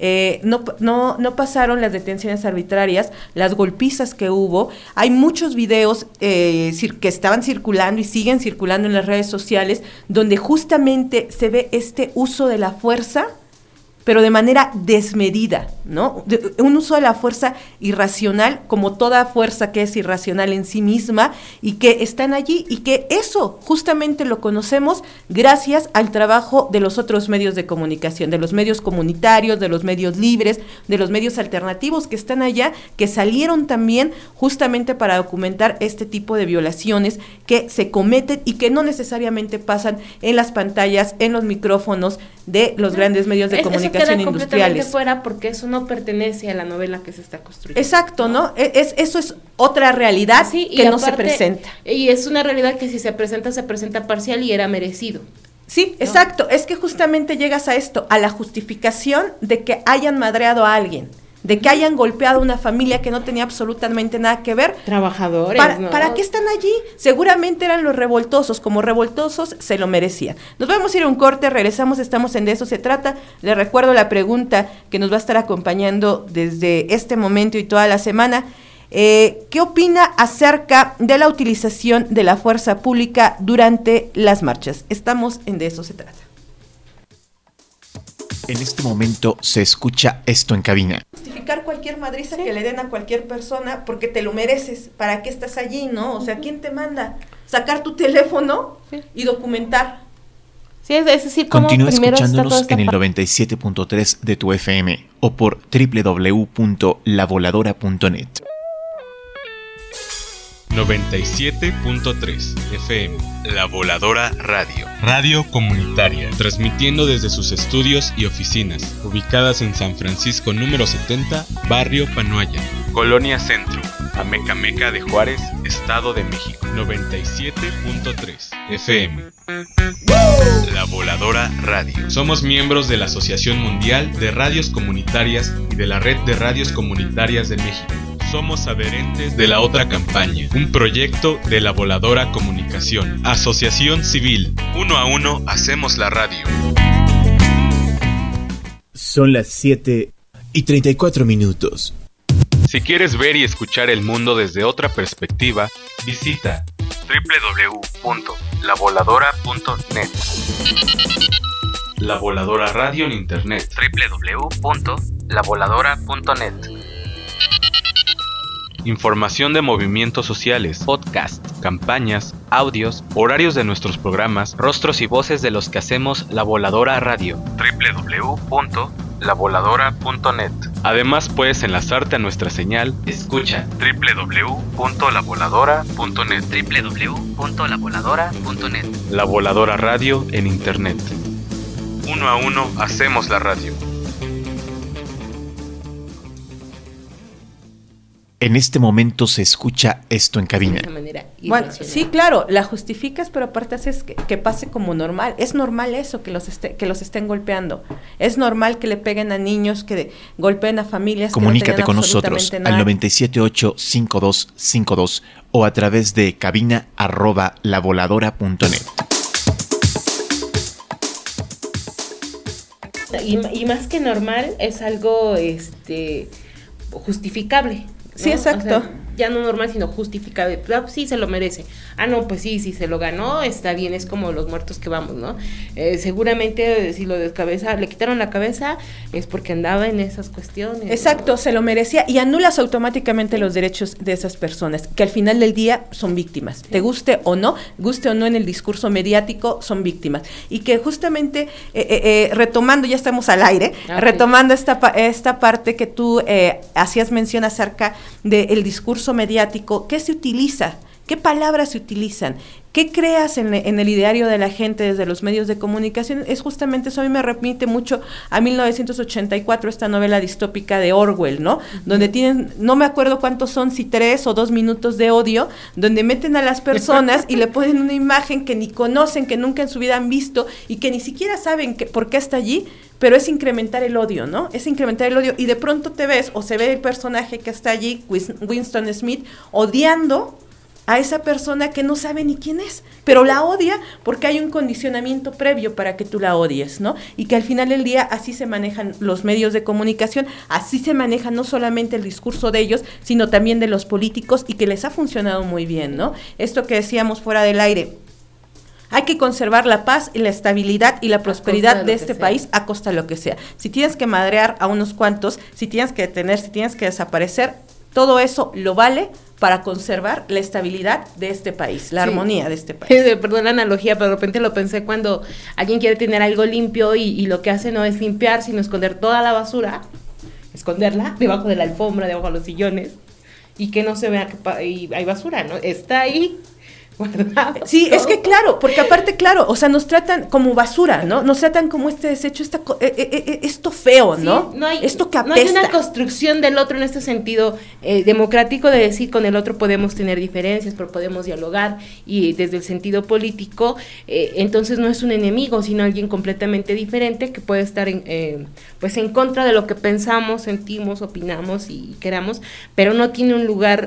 no pasaron las detenciones arbitrarias, las golpizas que hubo. Hay muchos videos que estaban circulando y siguen circulando en las redes sociales, donde justamente se ve este uso de la fuerza, pero de manera desmedida, ¿no? Un uso de la fuerza irracional, como toda fuerza que es irracional en sí misma, y que están allí, y que eso justamente lo conocemos gracias al trabajo de los otros medios de comunicación, de los medios comunitarios, de los medios libres, de los medios alternativos que están allá, que salieron también justamente para documentar este tipo de violaciones que se cometen y que no necesariamente pasan en las pantallas, en los micrófonos de los grandes medios de comunicación queda industriales. Completamente fuera, porque eso no pertenece a la novela que se está construyendo. Exacto, ¿no? Eso es otra realidad que no se presenta. Y es una realidad que si se presenta parcial y era merecido. Sí, ¿no? Exacto. Es que justamente llegas a esto, a la justificación de que hayan madreado a alguien, de que hayan golpeado a una familia que no tenía absolutamente nada que ver. Trabajadores, ¿no? ¿Para qué están allí? Seguramente eran los revoltosos, como revoltosos se lo merecían. Nos vamos a ir a un corte, regresamos, estamos en De Eso Se Trata. Les recuerdo la pregunta que nos va a estar acompañando desde este momento y toda la semana. ¿Qué opina acerca de la utilización de la fuerza pública durante las marchas? Estamos en De Eso Se Trata. En este momento se escucha esto en cabina. Justificar cualquier madriza que le den a cualquier persona porque te lo mereces. ¿Para qué estás allí, no? O sea, ¿quién te manda? Sacar tu teléfono y documentar. Sí, es decir, continúa escuchándonos en el 97.3 de tu FM o por www.lavoladora.net. 97.3 FM, La Voladora Radio. Radio comunitaria, transmitiendo desde sus estudios y oficinas, ubicadas en San Francisco número 70, Barrio Panoaya, Colonia Centro, Amecameca de Juárez, Estado de México. 97.3 FM. La Voladora Radio. Somos miembros de la Asociación Mundial de Radios Comunitarias y de la Red de Radios Comunitarias de México. Somos adherentes de La Otra Campaña, un proyecto de La Voladora Comunicación. Asociación Civil. 1 a 1 hacemos la radio. Son las 7:34. Si quieres ver y escuchar el mundo desde otra perspectiva, visita www.lavoladora.net. La Voladora Radio en Internet. www.lavoladora.net. Información de movimientos sociales, podcast, campañas, audios, horarios de nuestros programas, rostros y voces de los que hacemos La Voladora Radio. www.lavoladora.net. Además puedes enlazarte a nuestra señal. Escucha www.lavoladora.net. www.lavoladora.net. La Voladora Radio en Internet. 1 a 1 hacemos la radio. En este momento se escucha esto en cabina. Bueno, sí, claro, la justificas, pero aparte haces que pase como normal. Es normal eso, que los estén golpeando. Es normal que le peguen a niños, que golpeen a familias. Comunícate que no con nosotros al 978-5252 o a través de cabina@lavoladora.net. Y más que normal, es algo justificable, ¿no? Sí, exacto. O sea, ya no normal, sino justificable. Sí, se lo merece. No, pues sí, se lo ganó, está bien, es como los muertos que vamos, ¿no? Seguramente si lo descabeza, le quitaron la cabeza, es porque andaba en esas cuestiones. Exacto, ¿no? Se lo merecía, y anulas automáticamente los derechos de esas personas, que al final del día son víctimas. Sí. Te guste o no en el discurso mediático, son víctimas. Y que justamente, retomando, ya estamos al aire, retomando esta parte que tú hacías mención acerca del discurso mediático, ¿qué se utiliza? ¿Qué palabras se utilizan? ¿Qué creas en el ideario de la gente desde los medios de comunicación? Es justamente eso. A mí me remite mucho a 1984, esta novela distópica de Orwell, ¿no? Uh-huh. Donde tienen, no me acuerdo cuántos son, si 3 o 2 minutos de odio, donde meten a las personas y le ponen una imagen que ni conocen, que nunca en su vida han visto y que ni siquiera saben por qué está allí, pero es incrementar el odio, ¿no? Es incrementar el odio, y de pronto te ves, o se ve el personaje que está allí, Winston Smith, odiando a esa persona que no sabe ni quién es, pero la odia porque hay un condicionamiento previo para que tú la odies, ¿no? Y que al final del día así se manejan los medios de comunicación, así se maneja no solamente el discurso de ellos, sino también de los políticos, y que les ha funcionado muy bien, ¿no? Esto que decíamos fuera del aire, hay que conservar la paz y la estabilidad y la prosperidad de este país a costa de lo que sea. Si tienes que madrear a unos cuantos, si tienes que detener, si tienes que desaparecer, todo eso lo vale para conservar la estabilidad de este país, la armonía de este país. Perdón la analogía, pero de repente lo pensé cuando alguien quiere tener algo limpio y lo que hace no es limpiar, sino esconder toda la basura, esconderla debajo de la alfombra, debajo de los sillones, y que no se vea que hay basura, ¿no? Está ahí guardado. Sí, todo. Es que claro, porque aparte, claro, o sea, nos tratan como basura, ¿no? Nos tratan como este desecho, esto feo, ¿no? Sí, no hay, esto que apesta. No hay una construcción del otro en este sentido democrático de decir con el otro podemos tener diferencias, pero podemos dialogar, y desde el sentido político, entonces no es un enemigo, sino alguien completamente diferente que puede estar en contra de lo que pensamos, sentimos, opinamos y queramos, pero no tiene un lugar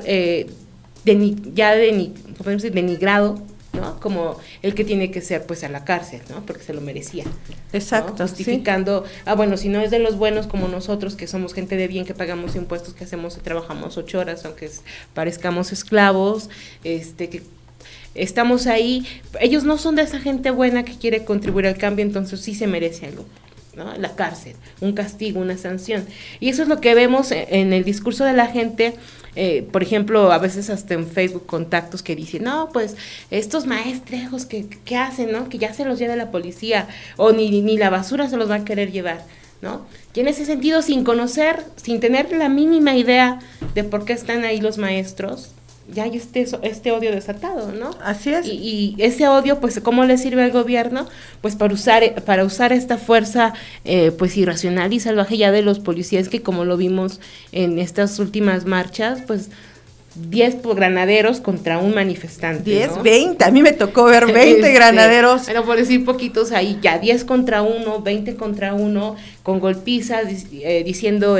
denigrado, ¿no? Como el que tiene que ser pues a la cárcel, ¿no? Porque se lo merecía. Exacto. ¿no? Justificando, bueno, si no es de los buenos como nosotros, que somos gente de bien, que pagamos impuestos, que hacemos y trabajamos 8 horas, aunque parezcamos esclavos, que estamos ahí, ellos no son de esa gente buena que quiere contribuir al cambio, entonces sí se merece algo, ¿no? La cárcel, un castigo, una sanción. Y eso es lo que vemos en el discurso de la gente. Por ejemplo, a veces hasta en Facebook contactos que dicen, no, pues estos maestros que hacen, ¿no? Que ya se los lleva la policía, o ni la basura se los va a querer llevar, ¿no? Y en ese sentido, sin conocer, sin tener la mínima idea de por qué están ahí los maestros, ya hay este odio desatado, ¿no? Así es. Y ese odio, pues, ¿cómo le sirve al gobierno? Pues para usar esta fuerza, pues, irracional y salvaje ya de los policías, que como lo vimos en estas últimas marchas, pues, 10 granaderos contra un manifestante, 10, ¿no? 20, a mí me tocó ver 20 granaderos. Bueno, por decir poquitos ahí, ya 10 contra 1, 20 contra 1, con golpizas, diciendo,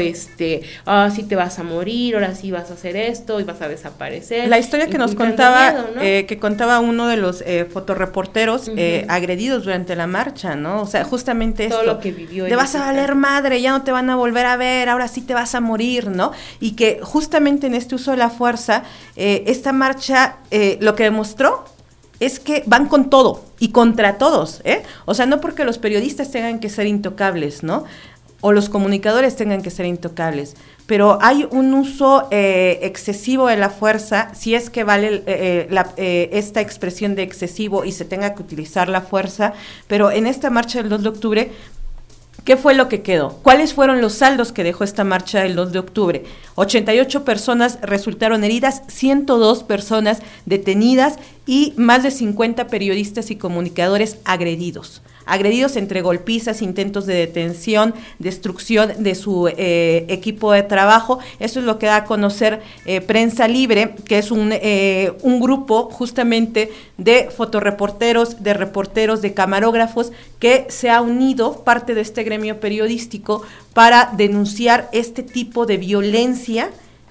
sí te vas a morir, ahora sí vas a hacer esto y vas a desaparecer. La historia que nos contaba, miedo, ¿no? que contaba uno de los fotorreporteros agredidos durante la marcha, ¿no? O sea, justamente todo esto, lo que vivió. Te vas a valer madre, ya no te van a volver a ver, ahora sí te vas a morir, ¿no? Y que justamente en este uso de la fuerza, esta marcha lo que demostró es que van con todo y contra todos, o sea, no porque los periodistas tengan que ser intocables, ¿no? O los comunicadores tengan que ser intocables, pero hay un uso excesivo de la fuerza, si es que vale esta expresión de excesivo y se tenga que utilizar la fuerza, pero en esta marcha del 2 de octubre, ¿qué fue lo que quedó? ¿Cuáles fueron los saldos que dejó esta marcha del 2 de octubre? 88 personas resultaron heridas, 102 personas detenidas y más de 50 periodistas y comunicadores agredidos entre golpizas, intentos de detención, destrucción de su equipo de trabajo. Eso es lo que da a conocer Prensa Libre, que es un grupo justamente de fotoreporteros, de reporteros, de camarógrafos, que se ha unido, parte de este gremio periodístico, para denunciar este tipo de violencia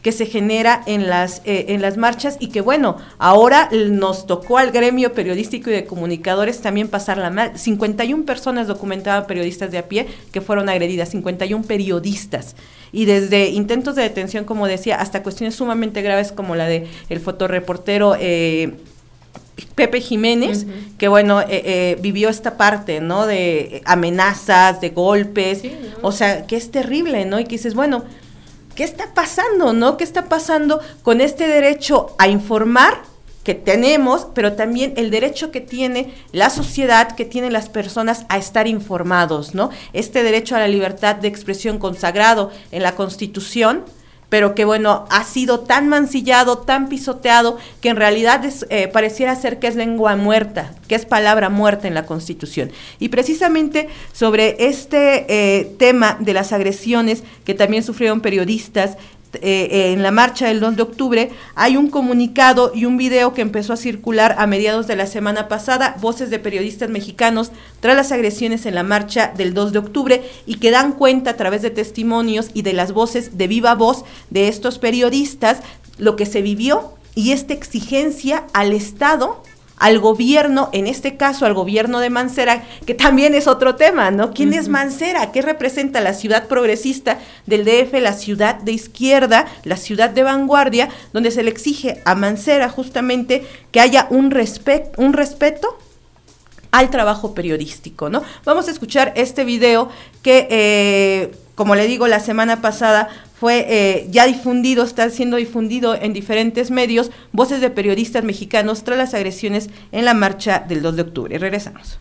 que se genera en las marchas y que bueno, ahora nos tocó al gremio periodístico y de comunicadores también pasarla mal. 51 personas documentaban, periodistas de a pie, que fueron agredidas, 51 periodistas. Y desde intentos de detención, como decía, hasta cuestiones sumamente graves como la de el fotoreportero Pepe Jiménez, que bueno, vivió esta parte, ¿no? De amenazas, de golpes, sí, ¿no? O sea, que es terrible, ¿no? Y que dices, bueno, ¿qué está pasando, no? ¿Qué está pasando con este derecho a informar que tenemos, pero también el derecho que tiene la sociedad, que tienen las personas a estar informados, ¿no? Este derecho a la libertad de expresión consagrado en la Constitución, pero que bueno, ha sido tan mancillado, tan pisoteado, que en realidad pareciera ser que es lengua muerta, que es palabra muerta en la Constitución. Y precisamente sobre este tema de las agresiones que también sufrieron periodistas en la marcha del 2 de octubre, hay un comunicado y un video que empezó a circular a mediados de la semana pasada, voces de periodistas mexicanos tras las agresiones en la marcha del 2 de octubre, y que dan cuenta a través de testimonios y de las voces de viva voz de estos periodistas lo que se vivió y esta exigencia al Estado, al gobierno, en este caso al gobierno de Mancera, que también es otro tema, ¿no? ¿Quién es Mancera? ¿Qué representa la ciudad progresista del DF, la ciudad de izquierda, la ciudad de vanguardia, donde se le exige a Mancera justamente que haya un respeto al trabajo periodístico, ¿no? Vamos a escuchar este video que, como le digo, la semana pasada fue ya difundido, está siendo difundido en diferentes medios, voces de periodistas mexicanos tras las agresiones en la marcha del 2 de octubre. Regresamos.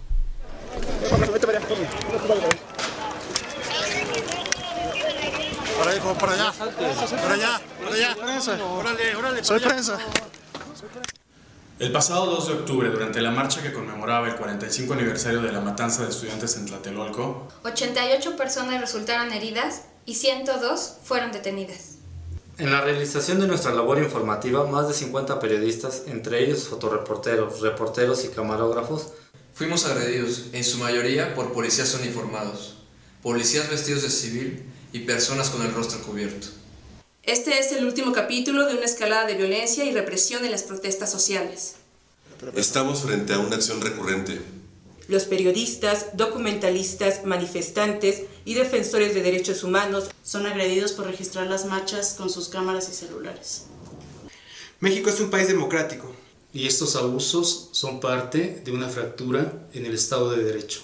Soy prensa. El pasado 2 de octubre, durante la marcha que conmemoraba el 45 aniversario de la matanza de estudiantes en Tlatelolco, 88 personas resultaron heridas y 102 fueron detenidas. En la realización de nuestra labor informativa, más de 50 periodistas, entre ellos fotoreporteros, reporteros y camarógrafos, fuimos agredidos, en su mayoría por policías uniformados, policías vestidos de civil y personas con el rostro cubierto. Este es el último capítulo de una escalada de violencia y represión en las protestas sociales. Estamos frente a una acción recurrente. Los periodistas, documentalistas, manifestantes y defensores de derechos humanos son agredidos por registrar las marchas con sus cámaras y celulares. México es un país democrático. Y estos abusos son parte de una fractura en el Estado de Derecho.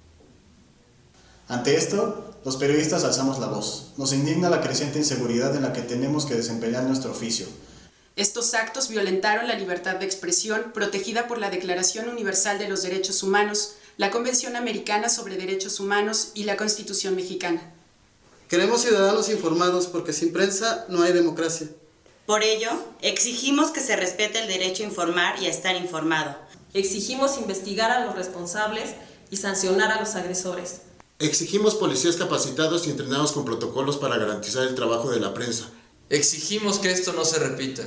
Ante esto, los periodistas alzamos la voz. Nos indigna la creciente inseguridad en la que tenemos que desempeñar nuestro oficio. Estos actos violentaron la libertad de expresión protegida por la Declaración Universal de los Derechos Humanos, la Convención Americana sobre Derechos Humanos y la Constitución Mexicana. Queremos ciudadanos informados porque sin prensa no hay democracia. Por ello, exigimos que se respete el derecho a informar y a estar informado. Exigimos investigar a los responsables y sancionar a los agresores. Exigimos policías capacitados y entrenados con protocolos para garantizar el trabajo de la prensa. Exigimos que esto no se repita.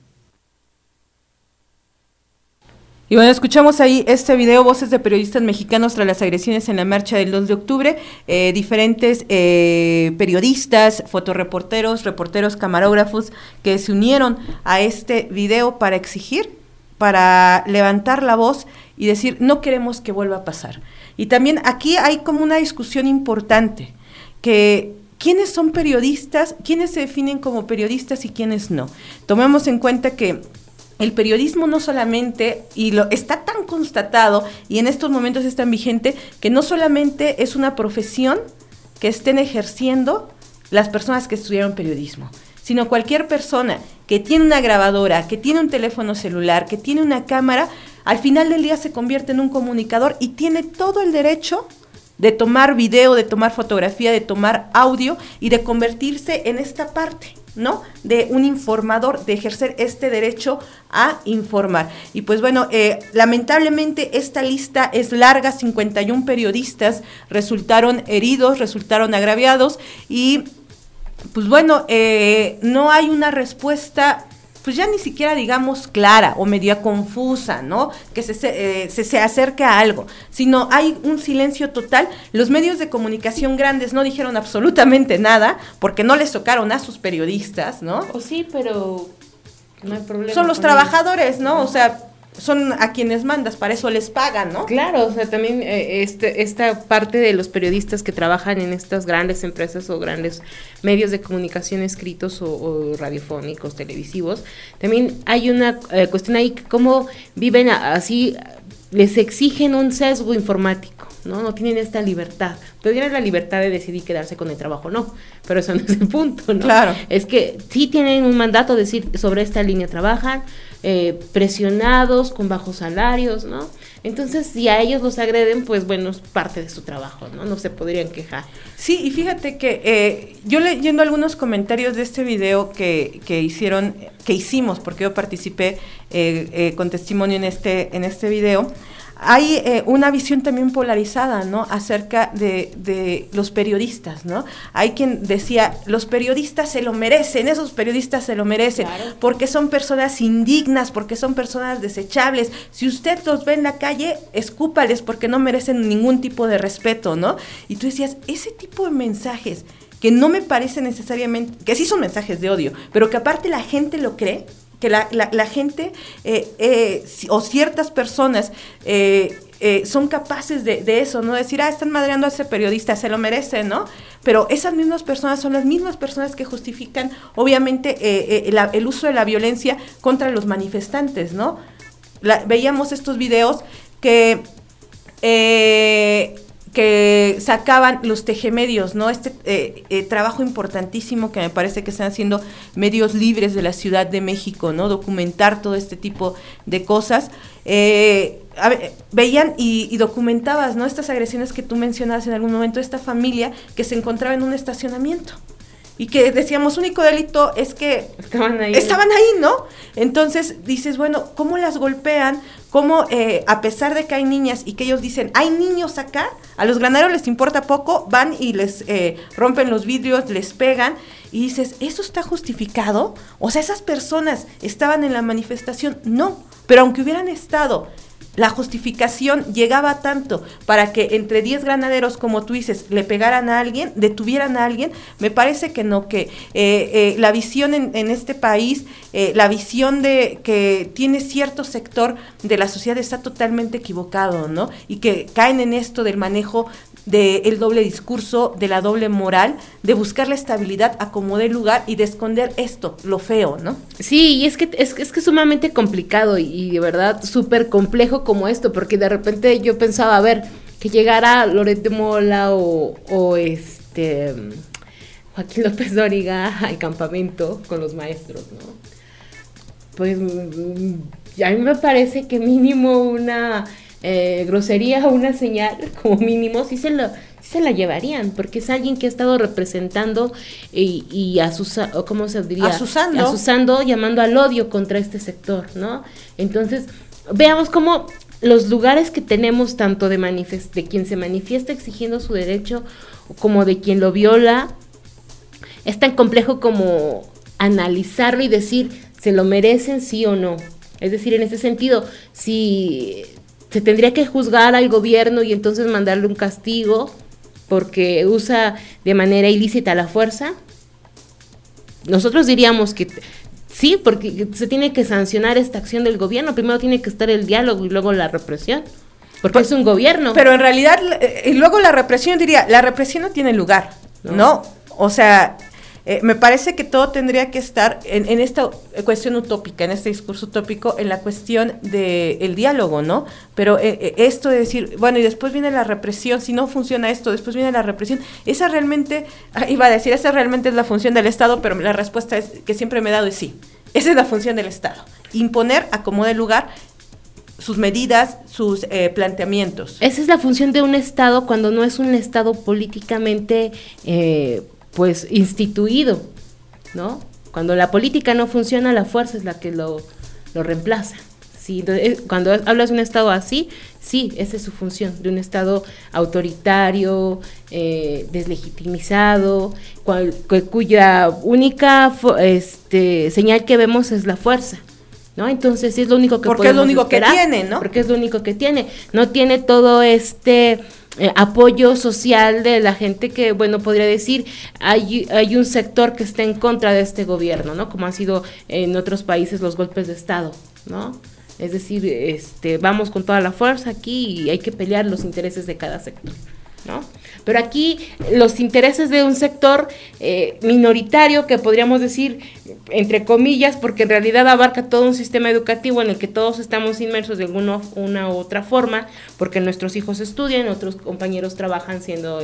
Y bueno, escuchamos ahí este video, voces de periodistas mexicanos tras las agresiones en la marcha del 2 de octubre, diferentes periodistas, fotoreporteros, reporteros, camarógrafos que se unieron a este video para exigir, para levantar la voz y decir, no queremos que vuelva a pasar. Y también aquí hay como una discusión importante, que ¿quiénes son periodistas? ¿Quiénes se definen como periodistas y quiénes no? Tomemos en cuenta que el periodismo no solamente, y lo está tan constatado y en estos momentos es tan vigente, que no solamente es una profesión que estén ejerciendo las personas que estudiaron periodismo, sino cualquier persona que tiene una grabadora, que tiene un teléfono celular, que tiene una cámara, al final del día se convierte en un comunicador y tiene todo el derecho de tomar video, de tomar fotografía, de tomar audio y de convertirse en esta parte, ¿no? De un informador, de ejercer este derecho a informar. Y pues bueno, lamentablemente esta lista es larga, 51 periodistas resultaron heridos, resultaron agraviados y pues bueno, no hay una respuesta pues ya ni siquiera digamos clara o media confusa, ¿no? Que se acerque a algo, sino hay un silencio total. Los medios de comunicación grandes no dijeron absolutamente nada porque no les tocaron a sus periodistas, ¿no? O sí, pero no hay problema. Son los trabajadores, ¿no? O sea, son a quienes mandas, para eso les pagan, ¿no? Claro, o sea, también esta parte de los periodistas que trabajan en estas grandes empresas o grandes medios de comunicación escritos o radiofónicos, televisivos, también hay una cuestión ahí, cómo viven así, les exigen un sesgo informático, ¿no? No tienen esta libertad. Tendrían la libertad de decidir quedarse con el trabajo, no, pero eso no es el punto, ¿no? Claro. Es que sí tienen un mandato de decir sobre esta línea trabajan, presionados, con bajos salarios, ¿no? Entonces, si a ellos los agreden, pues bueno, es parte de su trabajo, ¿no? No se podrían quejar. Sí, y fíjate que yo leyendo algunos comentarios de este video que hicimos, porque yo participé con testimonio en este video, hay una visión también polarizada, ¿no? Acerca de los periodistas, ¿no? Hay quien decía, los periodistas se lo merecen, esos periodistas se lo merecen, claro, porque son personas indignas, porque son personas desechables. Si usted los ve en la calle, escúpales porque no merecen ningún tipo de respeto, ¿no? Y tú decías, ese tipo de mensajes que no me parece necesariamente, que sí son mensajes de odio, pero que aparte la gente lo cree, que la gente o ciertas personas son capaces de eso, ¿no? Decir, están madreando a ese periodista, se lo merece, ¿no? Pero esas mismas personas son las mismas personas que justifican, obviamente, el uso de la violencia contra los manifestantes, ¿no? Veíamos estos videos que sacaban los tejemedios, ¿no? Trabajo importantísimo que me parece que están haciendo medios libres de la Ciudad de México, ¿no? Documentar todo este tipo de cosas. Veían y documentabas, ¿no? Estas agresiones que tú mencionabas en algún momento, esta familia que se encontraba en un estacionamiento. Y que decíamos, único delito es que estaban ahí, ¿no? Entonces dices, bueno, ¿cómo las golpean? ¿Cómo, a pesar de que hay niñas y que ellos dicen, hay niños acá? A los granaderos les importa poco, van y les rompen los vidrios, les pegan, y dices, ¿eso está justificado? O sea, ¿esas personas estaban en la manifestación? No, pero aunque hubieran estado, la justificación llegaba tanto para que entre 10 granaderos, como tú dices, le pegaran a alguien, detuvieran a alguien. Me parece que no, que la visión en este país, la visión de que tiene cierto sector de la sociedad está totalmente equivocado, ¿no? Y que caen en esto del manejo del doble discurso, de la doble moral, de buscar la estabilidad a como dé lugar y de esconder esto, lo feo, ¿no? Sí, y es que es sumamente complicado y de verdad súper complejo como esto, porque de repente yo pensaba, a ver, que llegara Loret de Mola o Joaquín López Dóriga al campamento con los maestros, ¿no? Pues a mí me parece que mínimo una grosería o una señal, como mínimo, sí se la llevarían, porque es alguien que ha estado representando y ¿cómo se diría? Asusando, llamando al odio contra este sector, ¿no? Entonces, veamos cómo los lugares que tenemos, tanto de quien se manifiesta exigiendo su derecho, como de quien lo viola, es tan complejo como analizarlo y decir, ¿se lo merecen sí o no? Es decir, en ese sentido, si se tendría que juzgar al gobierno y entonces mandarle un castigo porque usa de manera ilícita la fuerza, nosotros diríamos que sí, porque se tiene que sancionar esta acción del gobierno. Primero tiene que estar el diálogo y luego la represión, porque es un gobierno. Pero en realidad, y luego la represión, la represión no tiene lugar, ¿no? O sea, me parece que todo tendría que estar en esta cuestión utópica, en este discurso utópico, en la cuestión del diálogo, ¿no? Pero esto de decir, bueno, y después viene la represión, si no funciona esto, después viene la represión, esa realmente es la función del Estado, pero la respuesta que siempre me he dado es sí, esa es la función del Estado, imponer a como dé lugar sus medidas, sus planteamientos. Esa es la función de un Estado cuando no es un Estado políticamente pues instituido, ¿no? Cuando la política no funciona, la fuerza es la que lo reemplaza. ¿sí? Entonces, cuando hablas de un Estado así, sí, esa es su función, de un Estado autoritario, deslegitimizado, cuya única señal que vemos es la fuerza, ¿no? Entonces, sí es lo único que porque es lo único esperar, que tiene, ¿no? Porque es lo único que tiene, no tiene todo apoyo social de la gente que, bueno, podría decir, hay un sector que está en contra de este gobierno, ¿no? Como han sido en otros países los golpes de Estado, ¿no? Es decir, vamos con toda la fuerza aquí y hay que pelear los intereses de cada sector, ¿no? Pero aquí los intereses de un sector minoritario, que podríamos decir, entre comillas, porque en realidad abarca todo un sistema educativo en el que todos estamos inmersos de una u otra forma, porque nuestros hijos estudian, otros compañeros trabajan siendo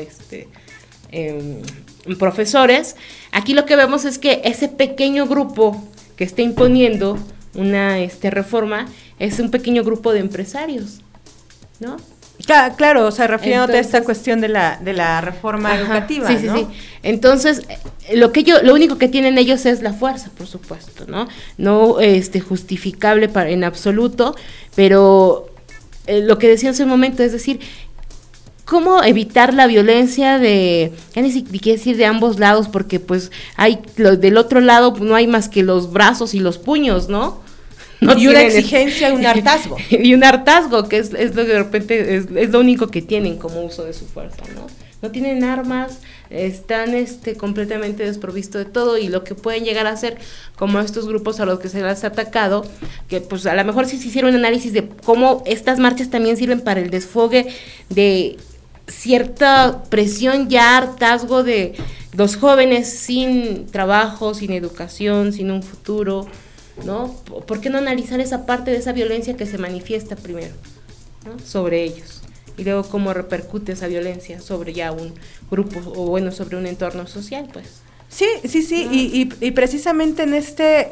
profesores. Aquí lo que vemos es que ese pequeño grupo que está imponiendo una reforma es un pequeño grupo de empresarios, ¿no? Claro, o sea, refiriéndote a esta cuestión de la reforma educativa, sí, ¿no? Sí. Entonces, lo único que tienen ellos es la fuerza, por supuesto, ¿no? No justificable en absoluto, pero lo que decía hace un momento, es decir, ¿cómo evitar la violencia ya ni siquiera decir de ambos lados? Porque pues del otro lado no hay más que los brazos y los puños, ¿no? Y una exigencia, un hartazgo. Y un hartazgo, que es lo que de repente es lo único que tienen como uso de su fuerza, ¿no? No tienen armas, están completamente desprovistos de todo, y lo que pueden llegar a hacer, como estos grupos a los que se les ha atacado, que pues a lo mejor sí se hicieron un análisis de cómo estas marchas también sirven para el desfogue de cierta presión, ya hartazgo de los jóvenes sin trabajo, sin educación, sin un futuro, ¿no? ¿Por qué no analizar esa parte de esa violencia que se manifiesta primero, ¿no? Sobre ellos, y luego cómo repercute esa violencia sobre ya un grupo, o bueno, sobre un entorno social, pues? Sí, ¿no? y precisamente en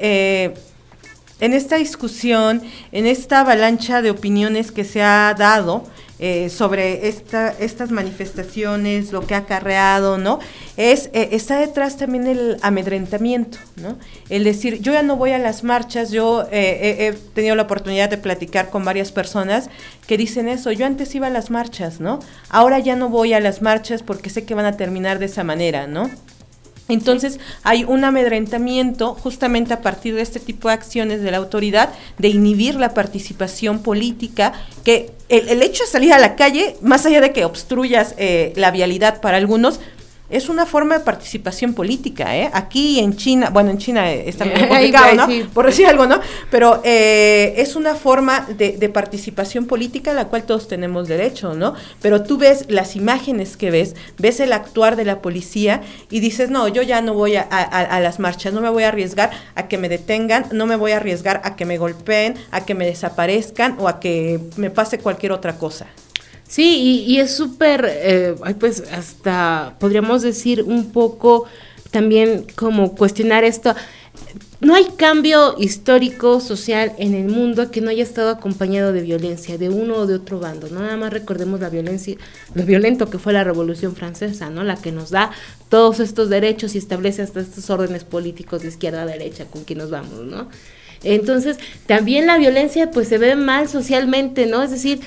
esta discusión, en esta avalancha de opiniones que se ha dado sobre estas manifestaciones, lo que ha acarreado, ¿no? Está detrás también el amedrentamiento, ¿no? El decir, yo ya no voy a las marchas. Yo he tenido la oportunidad de platicar con varias personas que dicen eso: yo antes iba a las marchas, ¿no? Ahora ya no voy a las marchas porque sé que van a terminar de esa manera, ¿no? Entonces hay un amedrentamiento justamente a partir de este tipo de acciones de la autoridad, de inhibir la participación política, que el hecho de salir a la calle, más allá de que obstruyas la vialidad para algunos, es una forma de participación política, ¿eh? Aquí en China, bueno, en China está muy complicado, ¿no? Sí. Por decir algo, ¿no? Pero es una forma de participación política a la cual todos tenemos derecho, ¿no? Pero tú ves las imágenes que ves el actuar de la policía y dices, no, yo ya no voy a las marchas, no me voy a arriesgar a que me detengan, no me voy a arriesgar a que me golpeen, a que me desaparezcan o a que me pase cualquier otra cosa. Sí, y es súper, pues hasta podríamos decir un poco también como cuestionar esto. No hay cambio histórico, social en el mundo que no haya estado acompañado de violencia, de uno o de otro bando, ¿no? Nada más recordemos la violencia, lo violento que fue la Revolución Francesa, ¿no? La que nos da todos estos derechos y establece hasta estos órdenes políticos de izquierda a derecha con quien nos vamos, ¿no? Entonces, también la violencia pues se ve mal socialmente, ¿no? Es decir,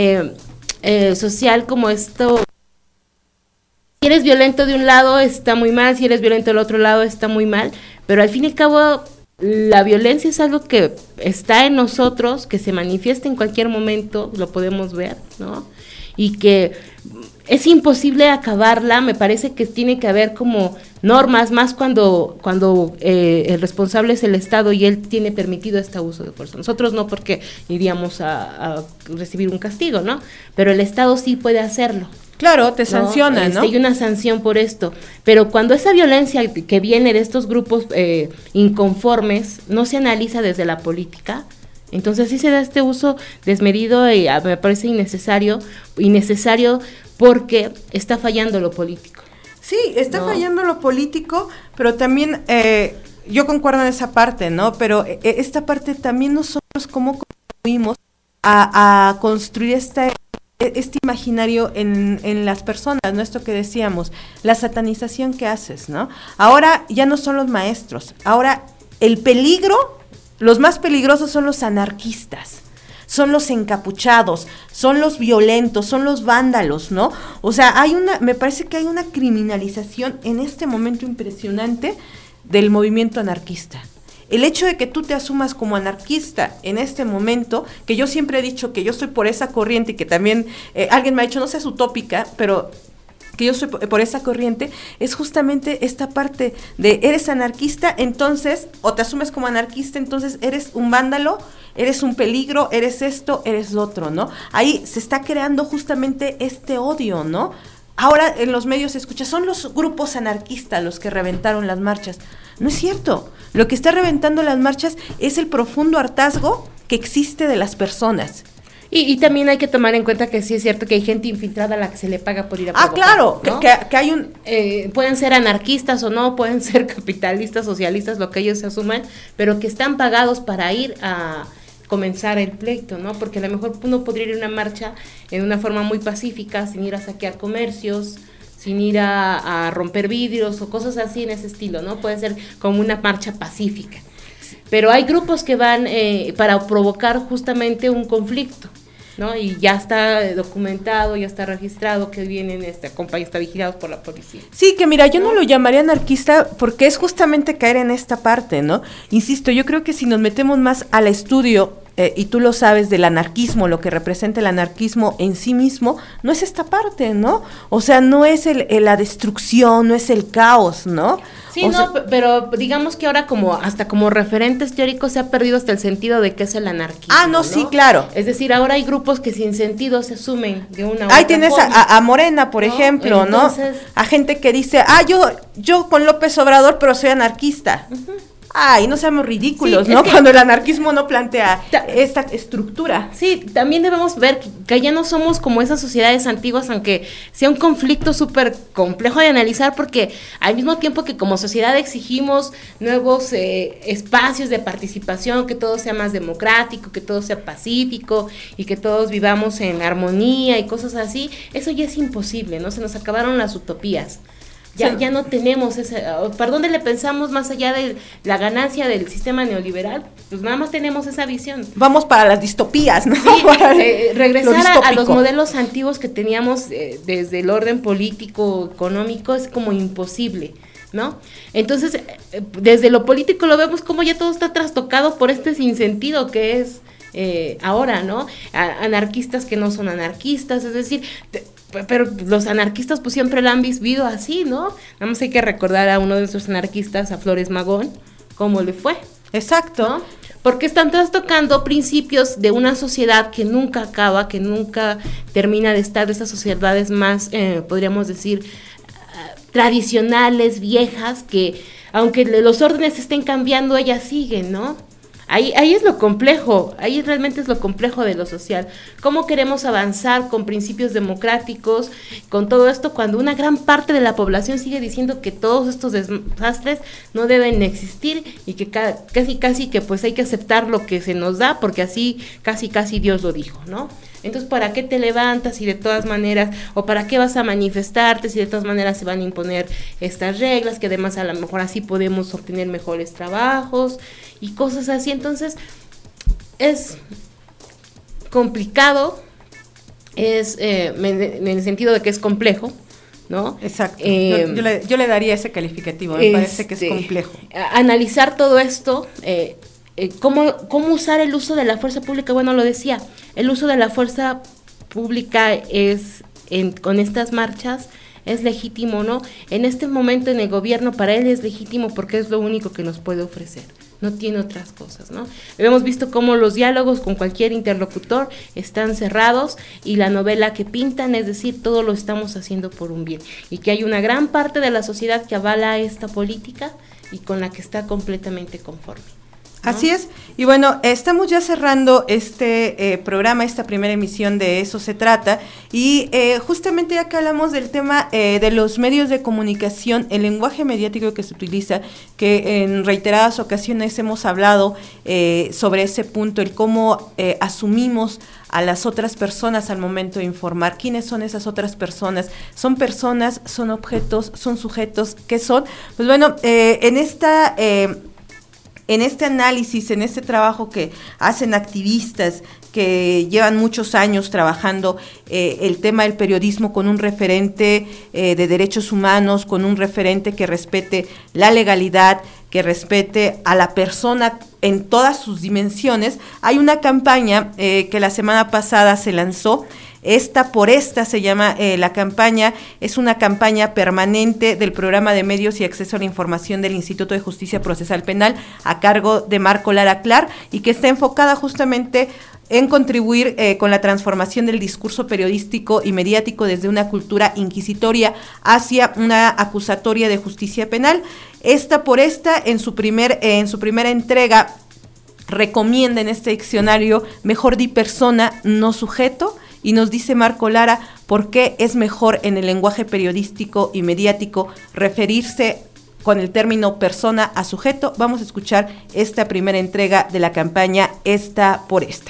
social como esto, si eres violento de un lado está muy mal, si eres violento del otro lado está muy mal, pero al fin y al cabo la violencia es algo que está en nosotros, que se manifiesta en cualquier momento, lo podemos ver, ¿no? Y que es imposible acabarla. Me parece que tiene que haber como normas, más cuando el responsable es el Estado y él tiene permitido este abuso de fuerza. Nosotros no, porque iríamos a recibir un castigo, ¿no? Pero el Estado sí puede hacerlo. Claro, te sanciona, ¿no? Hay una sanción por esto, pero cuando esa violencia que viene de estos grupos inconformes no se analiza desde la política, entonces sí se da este uso desmedido y me parece innecesario porque está fallando lo político. Sí, está fallando lo político, pero también yo concuerdo en esa parte, ¿no? Pero esta parte también nosotros cómo contribuimos a construir este imaginario en las personas, ¿no? Esto que decíamos, la satanización que haces, ¿no? Ahora ya no son los maestros, ahora el peligro, los más peligrosos son los anarquistas, son los encapuchados, son los violentos, son los vándalos, ¿no? O sea, me parece que hay una criminalización en este momento impresionante del movimiento anarquista. El hecho de que tú te asumas como anarquista en este momento, que yo siempre he dicho que yo soy por esa corriente y que también alguien me ha dicho, no seas utópica, pero que yo soy por esa corriente, es justamente esta parte de eres anarquista, entonces, o te asumes como anarquista, entonces eres un vándalo, eres un peligro, eres esto, eres lo otro, ¿no? Ahí se está creando justamente este odio, ¿no? Ahora en los medios se escucha, son los grupos anarquistas los que reventaron las marchas. No es cierto. Lo que está reventando las marchas es el profundo hartazgo que existe de las personas. Y también hay que tomar en cuenta que sí es cierto que hay gente infiltrada a la que se le paga por ir a provocar. Claro, ¿no? que hay un... pueden ser anarquistas o no, pueden ser capitalistas, socialistas, lo que ellos se asuman, pero que están pagados para ir a comenzar el pleito, ¿no? Porque a lo mejor uno podría ir a una marcha en una forma muy pacífica, sin ir a saquear comercios, sin ir a romper vidrios o cosas así en ese estilo, ¿no? Puede ser como una marcha pacífica. Pero hay grupos que van para provocar justamente un conflicto, ¿no? Y ya está documentado, ya está registrado que vienen está vigilados por la policía. Sí, que mira, yo no lo llamaría anarquista porque es justamente caer en esta parte, ¿no? Insisto, yo creo que si nos metemos más al estudio, y tú lo sabes, del anarquismo, lo que representa el anarquismo en sí mismo, no es esta parte, ¿no? O sea, no es la destrucción, no es el caos, ¿no? Sí, pero digamos que ahora hasta como referentes teóricos se ha perdido hasta el sentido de qué es el anarquismo. ¿no? Sí, claro. Es decir, ahora hay grupos que sin sentido se asumen de una u Ahí otra tienes forma, a Morena, por ejemplo, entonces, ¿no? A gente que dice, yo con López Obrador, pero soy anarquista. No seamos ridículos, ¿no? Cuando el anarquismo no plantea esta estructura. Sí, también debemos ver que ya no somos como esas sociedades antiguas, aunque sea un conflicto súper complejo de analizar, porque al mismo tiempo que como sociedad exigimos nuevos espacios de participación, que todo sea más democrático, que todo sea pacífico y que todos vivamos en armonía y cosas así, eso ya es imposible, ¿no? Se nos acabaron las utopías. Ya no tenemos ¿para dónde le pensamos más allá de la ganancia del sistema neoliberal? Pues nada más tenemos esa visión. Vamos para las distopías, ¿no? Sí, regresar a los modelos antiguos que teníamos desde el orden político, económico, es como imposible, ¿no? Entonces, desde lo político lo vemos como ya todo está trastocado por este sinsentido que es ahora, ¿no? Anarquistas que no son anarquistas, es decir... Pero los anarquistas pues siempre la han vivido así, ¿no? Nada más hay que recordar a uno de nuestros anarquistas, a Flores Magón, cómo le fue. Exacto. ¿No? Porque están trastocando principios de una sociedad que nunca acaba, que nunca termina de estar, de estas sociedades más, podríamos decir, tradicionales, viejas, que aunque los órdenes estén cambiando, ellas siguen, ¿no? Ahí es lo complejo, ahí realmente es lo complejo de lo social. ¿Cómo queremos avanzar con principios democráticos, con todo esto, cuando una gran parte de la población sigue diciendo que todos estos desastres no deben existir y que casi que pues hay que aceptar lo que se nos da, porque así casi Dios lo dijo, ¿no? Entonces, ¿para qué te levantas si de todas maneras, o para qué vas a manifestarte si de todas maneras se van a imponer estas reglas, que además a lo mejor así podemos obtener mejores trabajos y cosas así? Entonces, es complicado, en el sentido de que es complejo, ¿no? Exacto. Yo le daría ese calificativo, me parece que es complejo. Analizar todo esto, ¿cómo usar el uso de la fuerza pública? Bueno, lo decía, el uso de la fuerza pública con estas marchas es legítimo, ¿no? En este momento en el gobierno para él es legítimo porque es lo único que nos puede ofrecer, no tiene otras cosas, ¿no? Hemos visto cómo los diálogos con cualquier interlocutor están cerrados y la novela que pintan, es decir, todo lo estamos haciendo por un bien, y que hay una gran parte de la sociedad que avala esta política y con la que está completamente conforme. Así es, y bueno, estamos ya cerrando este programa, esta primera emisión de Eso se trata, y justamente ya que hablamos del tema de los medios de comunicación, el lenguaje mediático que se utiliza, que en reiteradas ocasiones hemos hablado sobre ese punto, el cómo asumimos a las otras personas al momento de informar. ¿Quiénes son esas otras personas? ¿Son personas, son objetos, son sujetos? ¿Qué son? Pues bueno, en este análisis, en este trabajo que hacen activistas que llevan muchos años trabajando el tema del periodismo con un referente de derechos humanos, con un referente que respete la legalidad, que respete a la persona en todas sus dimensiones. Hay una campaña que la semana pasada se lanzó. Esta por esta se llama la campaña, es una campaña permanente del Programa de Medios y Acceso a la Información del Instituto de Justicia Procesal Penal a cargo de Marco Lara Clar y que está enfocada justamente en contribuir con la transformación del discurso periodístico y mediático desde una cultura inquisitoria hacia una acusatoria de justicia penal. Esta por esta, en su primera entrega, recomienda en este diccionario mejor di persona, no sujeto, y nos dice Marco Lara por qué es mejor en el lenguaje periodístico y mediático referirse con el término persona a sujeto. Vamos a escuchar esta primera entrega de la campaña Esta por Esta.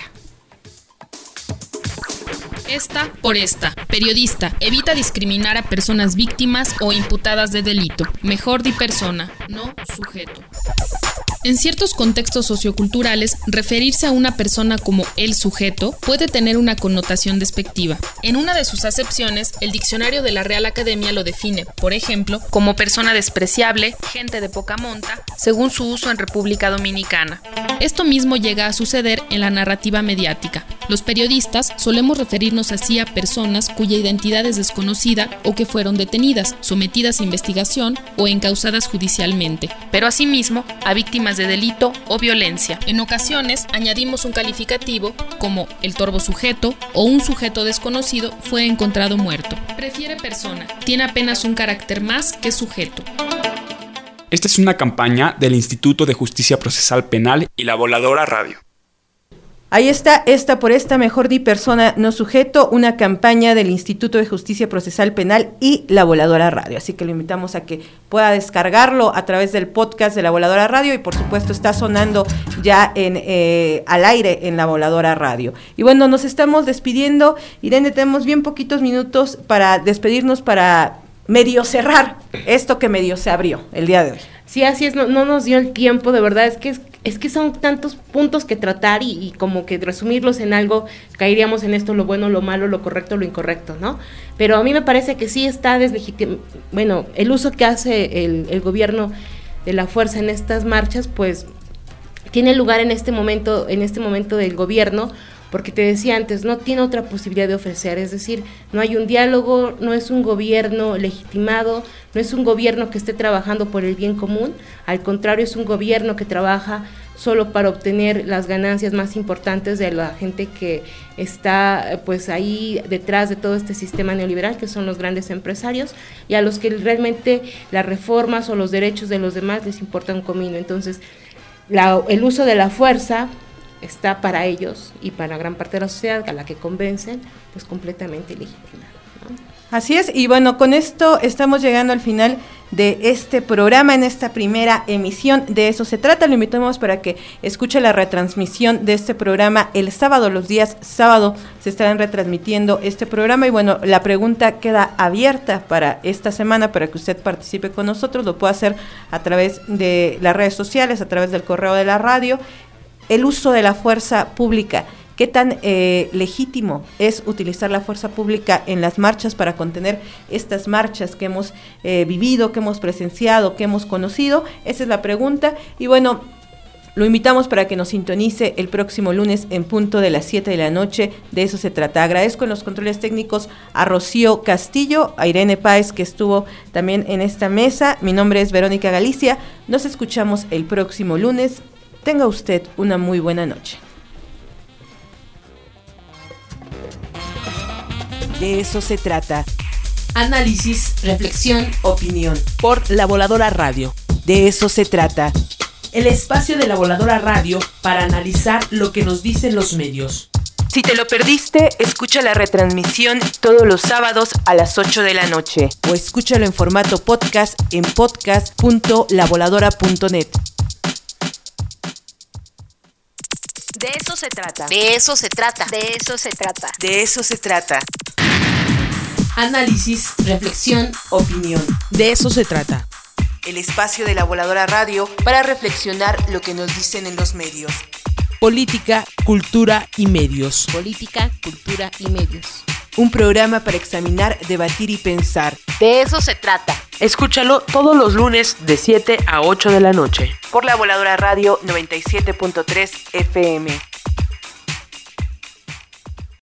Esta por esta. Periodista. Evita discriminar a personas víctimas o imputadas de delito. Mejor di persona, no sujeto. En ciertos contextos socioculturales, referirse a una persona como el sujeto puede tener una connotación despectiva. En una de sus acepciones, el diccionario de la Real Academia lo define, por ejemplo, como persona despreciable, gente de poca monta, según su uso en República Dominicana. Esto mismo llega a suceder en la narrativa mediática. Los periodistas solemos referirnos así a personas cuya identidad es desconocida o que fueron detenidas, sometidas a investigación o encausadas judicialmente, pero asimismo a víctimas de delito o violencia. En ocasiones añadimos un calificativo como el torvo sujeto o un sujeto desconocido fue encontrado muerto. Prefiere persona, tiene apenas un carácter más que sujeto. Esta es una campaña del Instituto de Justicia Procesal Penal y La Voladora Radio. Ahí está, Esta por esta, mejor di persona, no sujeto, una campaña del Instituto de Justicia Procesal Penal y La Voladora Radio. Así que lo invitamos a que pueda descargarlo a través del podcast de La Voladora Radio y por supuesto está sonando ya al aire en La Voladora Radio. Y bueno, nos estamos despidiendo. Irene, tenemos bien poquitos minutos para despedirnos, para medio cerrar esto que medio se abrió el día de hoy. Sí, así es, no nos dio el tiempo, de verdad, es que son tantos puntos que tratar y como que resumirlos en algo, caeríamos en esto, lo bueno, lo malo, lo correcto, lo incorrecto, ¿no? Pero a mí me parece que sí está bueno, el uso que hace el gobierno de la fuerza en estas marchas, pues tiene lugar en este momento del gobierno, porque te decía antes, no tiene otra posibilidad de ofrecer, es decir, no hay un diálogo, no es un gobierno legitimado, no es un gobierno que esté trabajando por el bien común, al contrario, es un gobierno que trabaja solo para obtener las ganancias más importantes de la gente que está pues ahí detrás de todo este sistema neoliberal, que son los grandes empresarios, y a los que realmente las reformas o los derechos de los demás les importa un comino. Entonces, el uso de la fuerza está para ellos y para gran parte de la sociedad a la que convencen, pues completamente ilegítima, ¿no? Así es, y bueno, con esto estamos llegando al final de este programa, en esta primera emisión. De eso se trata. Lo invitamos para que escuche la retransmisión de este programa el sábado. Los días sábado se estarán retransmitiendo este programa y bueno, la pregunta queda abierta para esta semana para que usted participe con nosotros. Lo puede hacer a través de las redes sociales, a través del correo de la radio. El uso de la fuerza pública, ¿qué tan legítimo es utilizar la fuerza pública en las marchas para contener estas marchas que hemos vivido, que hemos presenciado, que hemos conocido? Esa es la pregunta y bueno, lo invitamos para que nos sintonice el próximo lunes en punto de las 7 de la noche. De eso se trata. Agradezco en los controles técnicos a Rocío Castillo, a Irene Páez, que estuvo también en esta mesa. Mi nombre es Verónica Galicia. Nos escuchamos el próximo lunes. Tenga usted una muy buena noche. De eso se trata. Análisis, reflexión, opinión. Por La Voladora Radio. De eso se trata. El espacio de La Voladora Radio para analizar lo que nos dicen los medios. Si te lo perdiste, escucha la retransmisión todos los sábados a las 8 de la noche. O escúchalo en formato podcast en podcast.lavoladora.net. De eso se trata. De eso se trata. De eso se trata. De eso se trata. Análisis, reflexión, opinión. De eso se trata. El espacio de La Voladora Radio para reflexionar lo que nos dicen en los medios. Política, cultura y medios. Política, cultura y medios. Un programa para examinar, debatir y pensar. De eso se trata. Escúchalo todos los lunes de 7 a 8 de la noche. Por La Voladora Radio 97.3 FM.